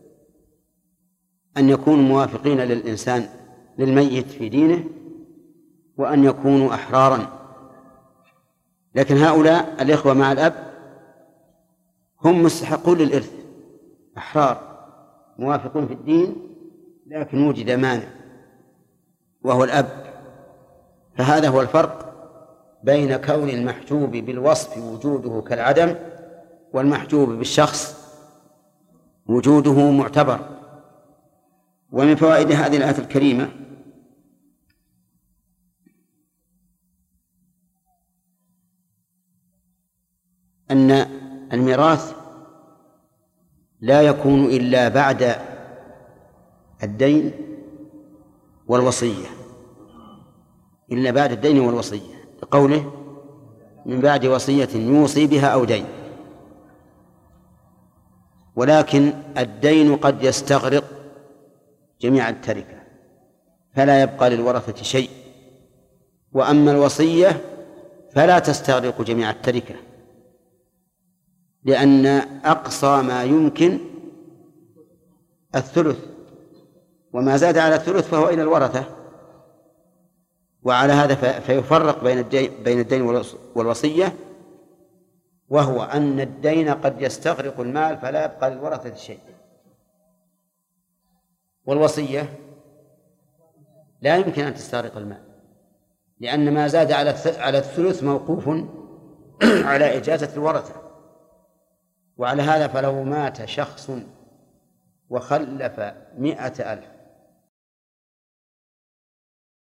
أن يكونوا موافقين للإنسان للميت في دينه وأن يكونوا أحرارا. لكن هؤلاء الإخوة مع الأب هم مستحقون للإرث، أحرار موافقون في الدين، لكن وجد مانع وهو الأب، فهذا هو الفرق بين كون المحجوب بالوصف وجوده كالعدم والمحجوب بالشخص وجوده معتبر. ومن فوائد هذه الآية الكريمة أن الميراث لا يكون إلا بعد الدين والوصية، إلا بعد الدين والوصية، لقوله من بعد وصية يوصي بها أو دين. ولكن الدين قد يستغرق جميع التركة فلا يبقى للورثة شيء، وأما الوصية فلا تستغرق جميع التركة، لأن أقصى ما يمكن الثلث، وما زاد على الثلث فهو إلى الورثة. وعلى هذا فيفرق بين الدين والوصية، وهو أن الدين قد يستغرق المال فلا يبقى للورثة شيء، والوصية لا يمكن أن تستغرق المال، لأن ما زاد على الثلث موقوف على إجازة الورثة. وعلى هذا فلو مات شخص وخلف 100,000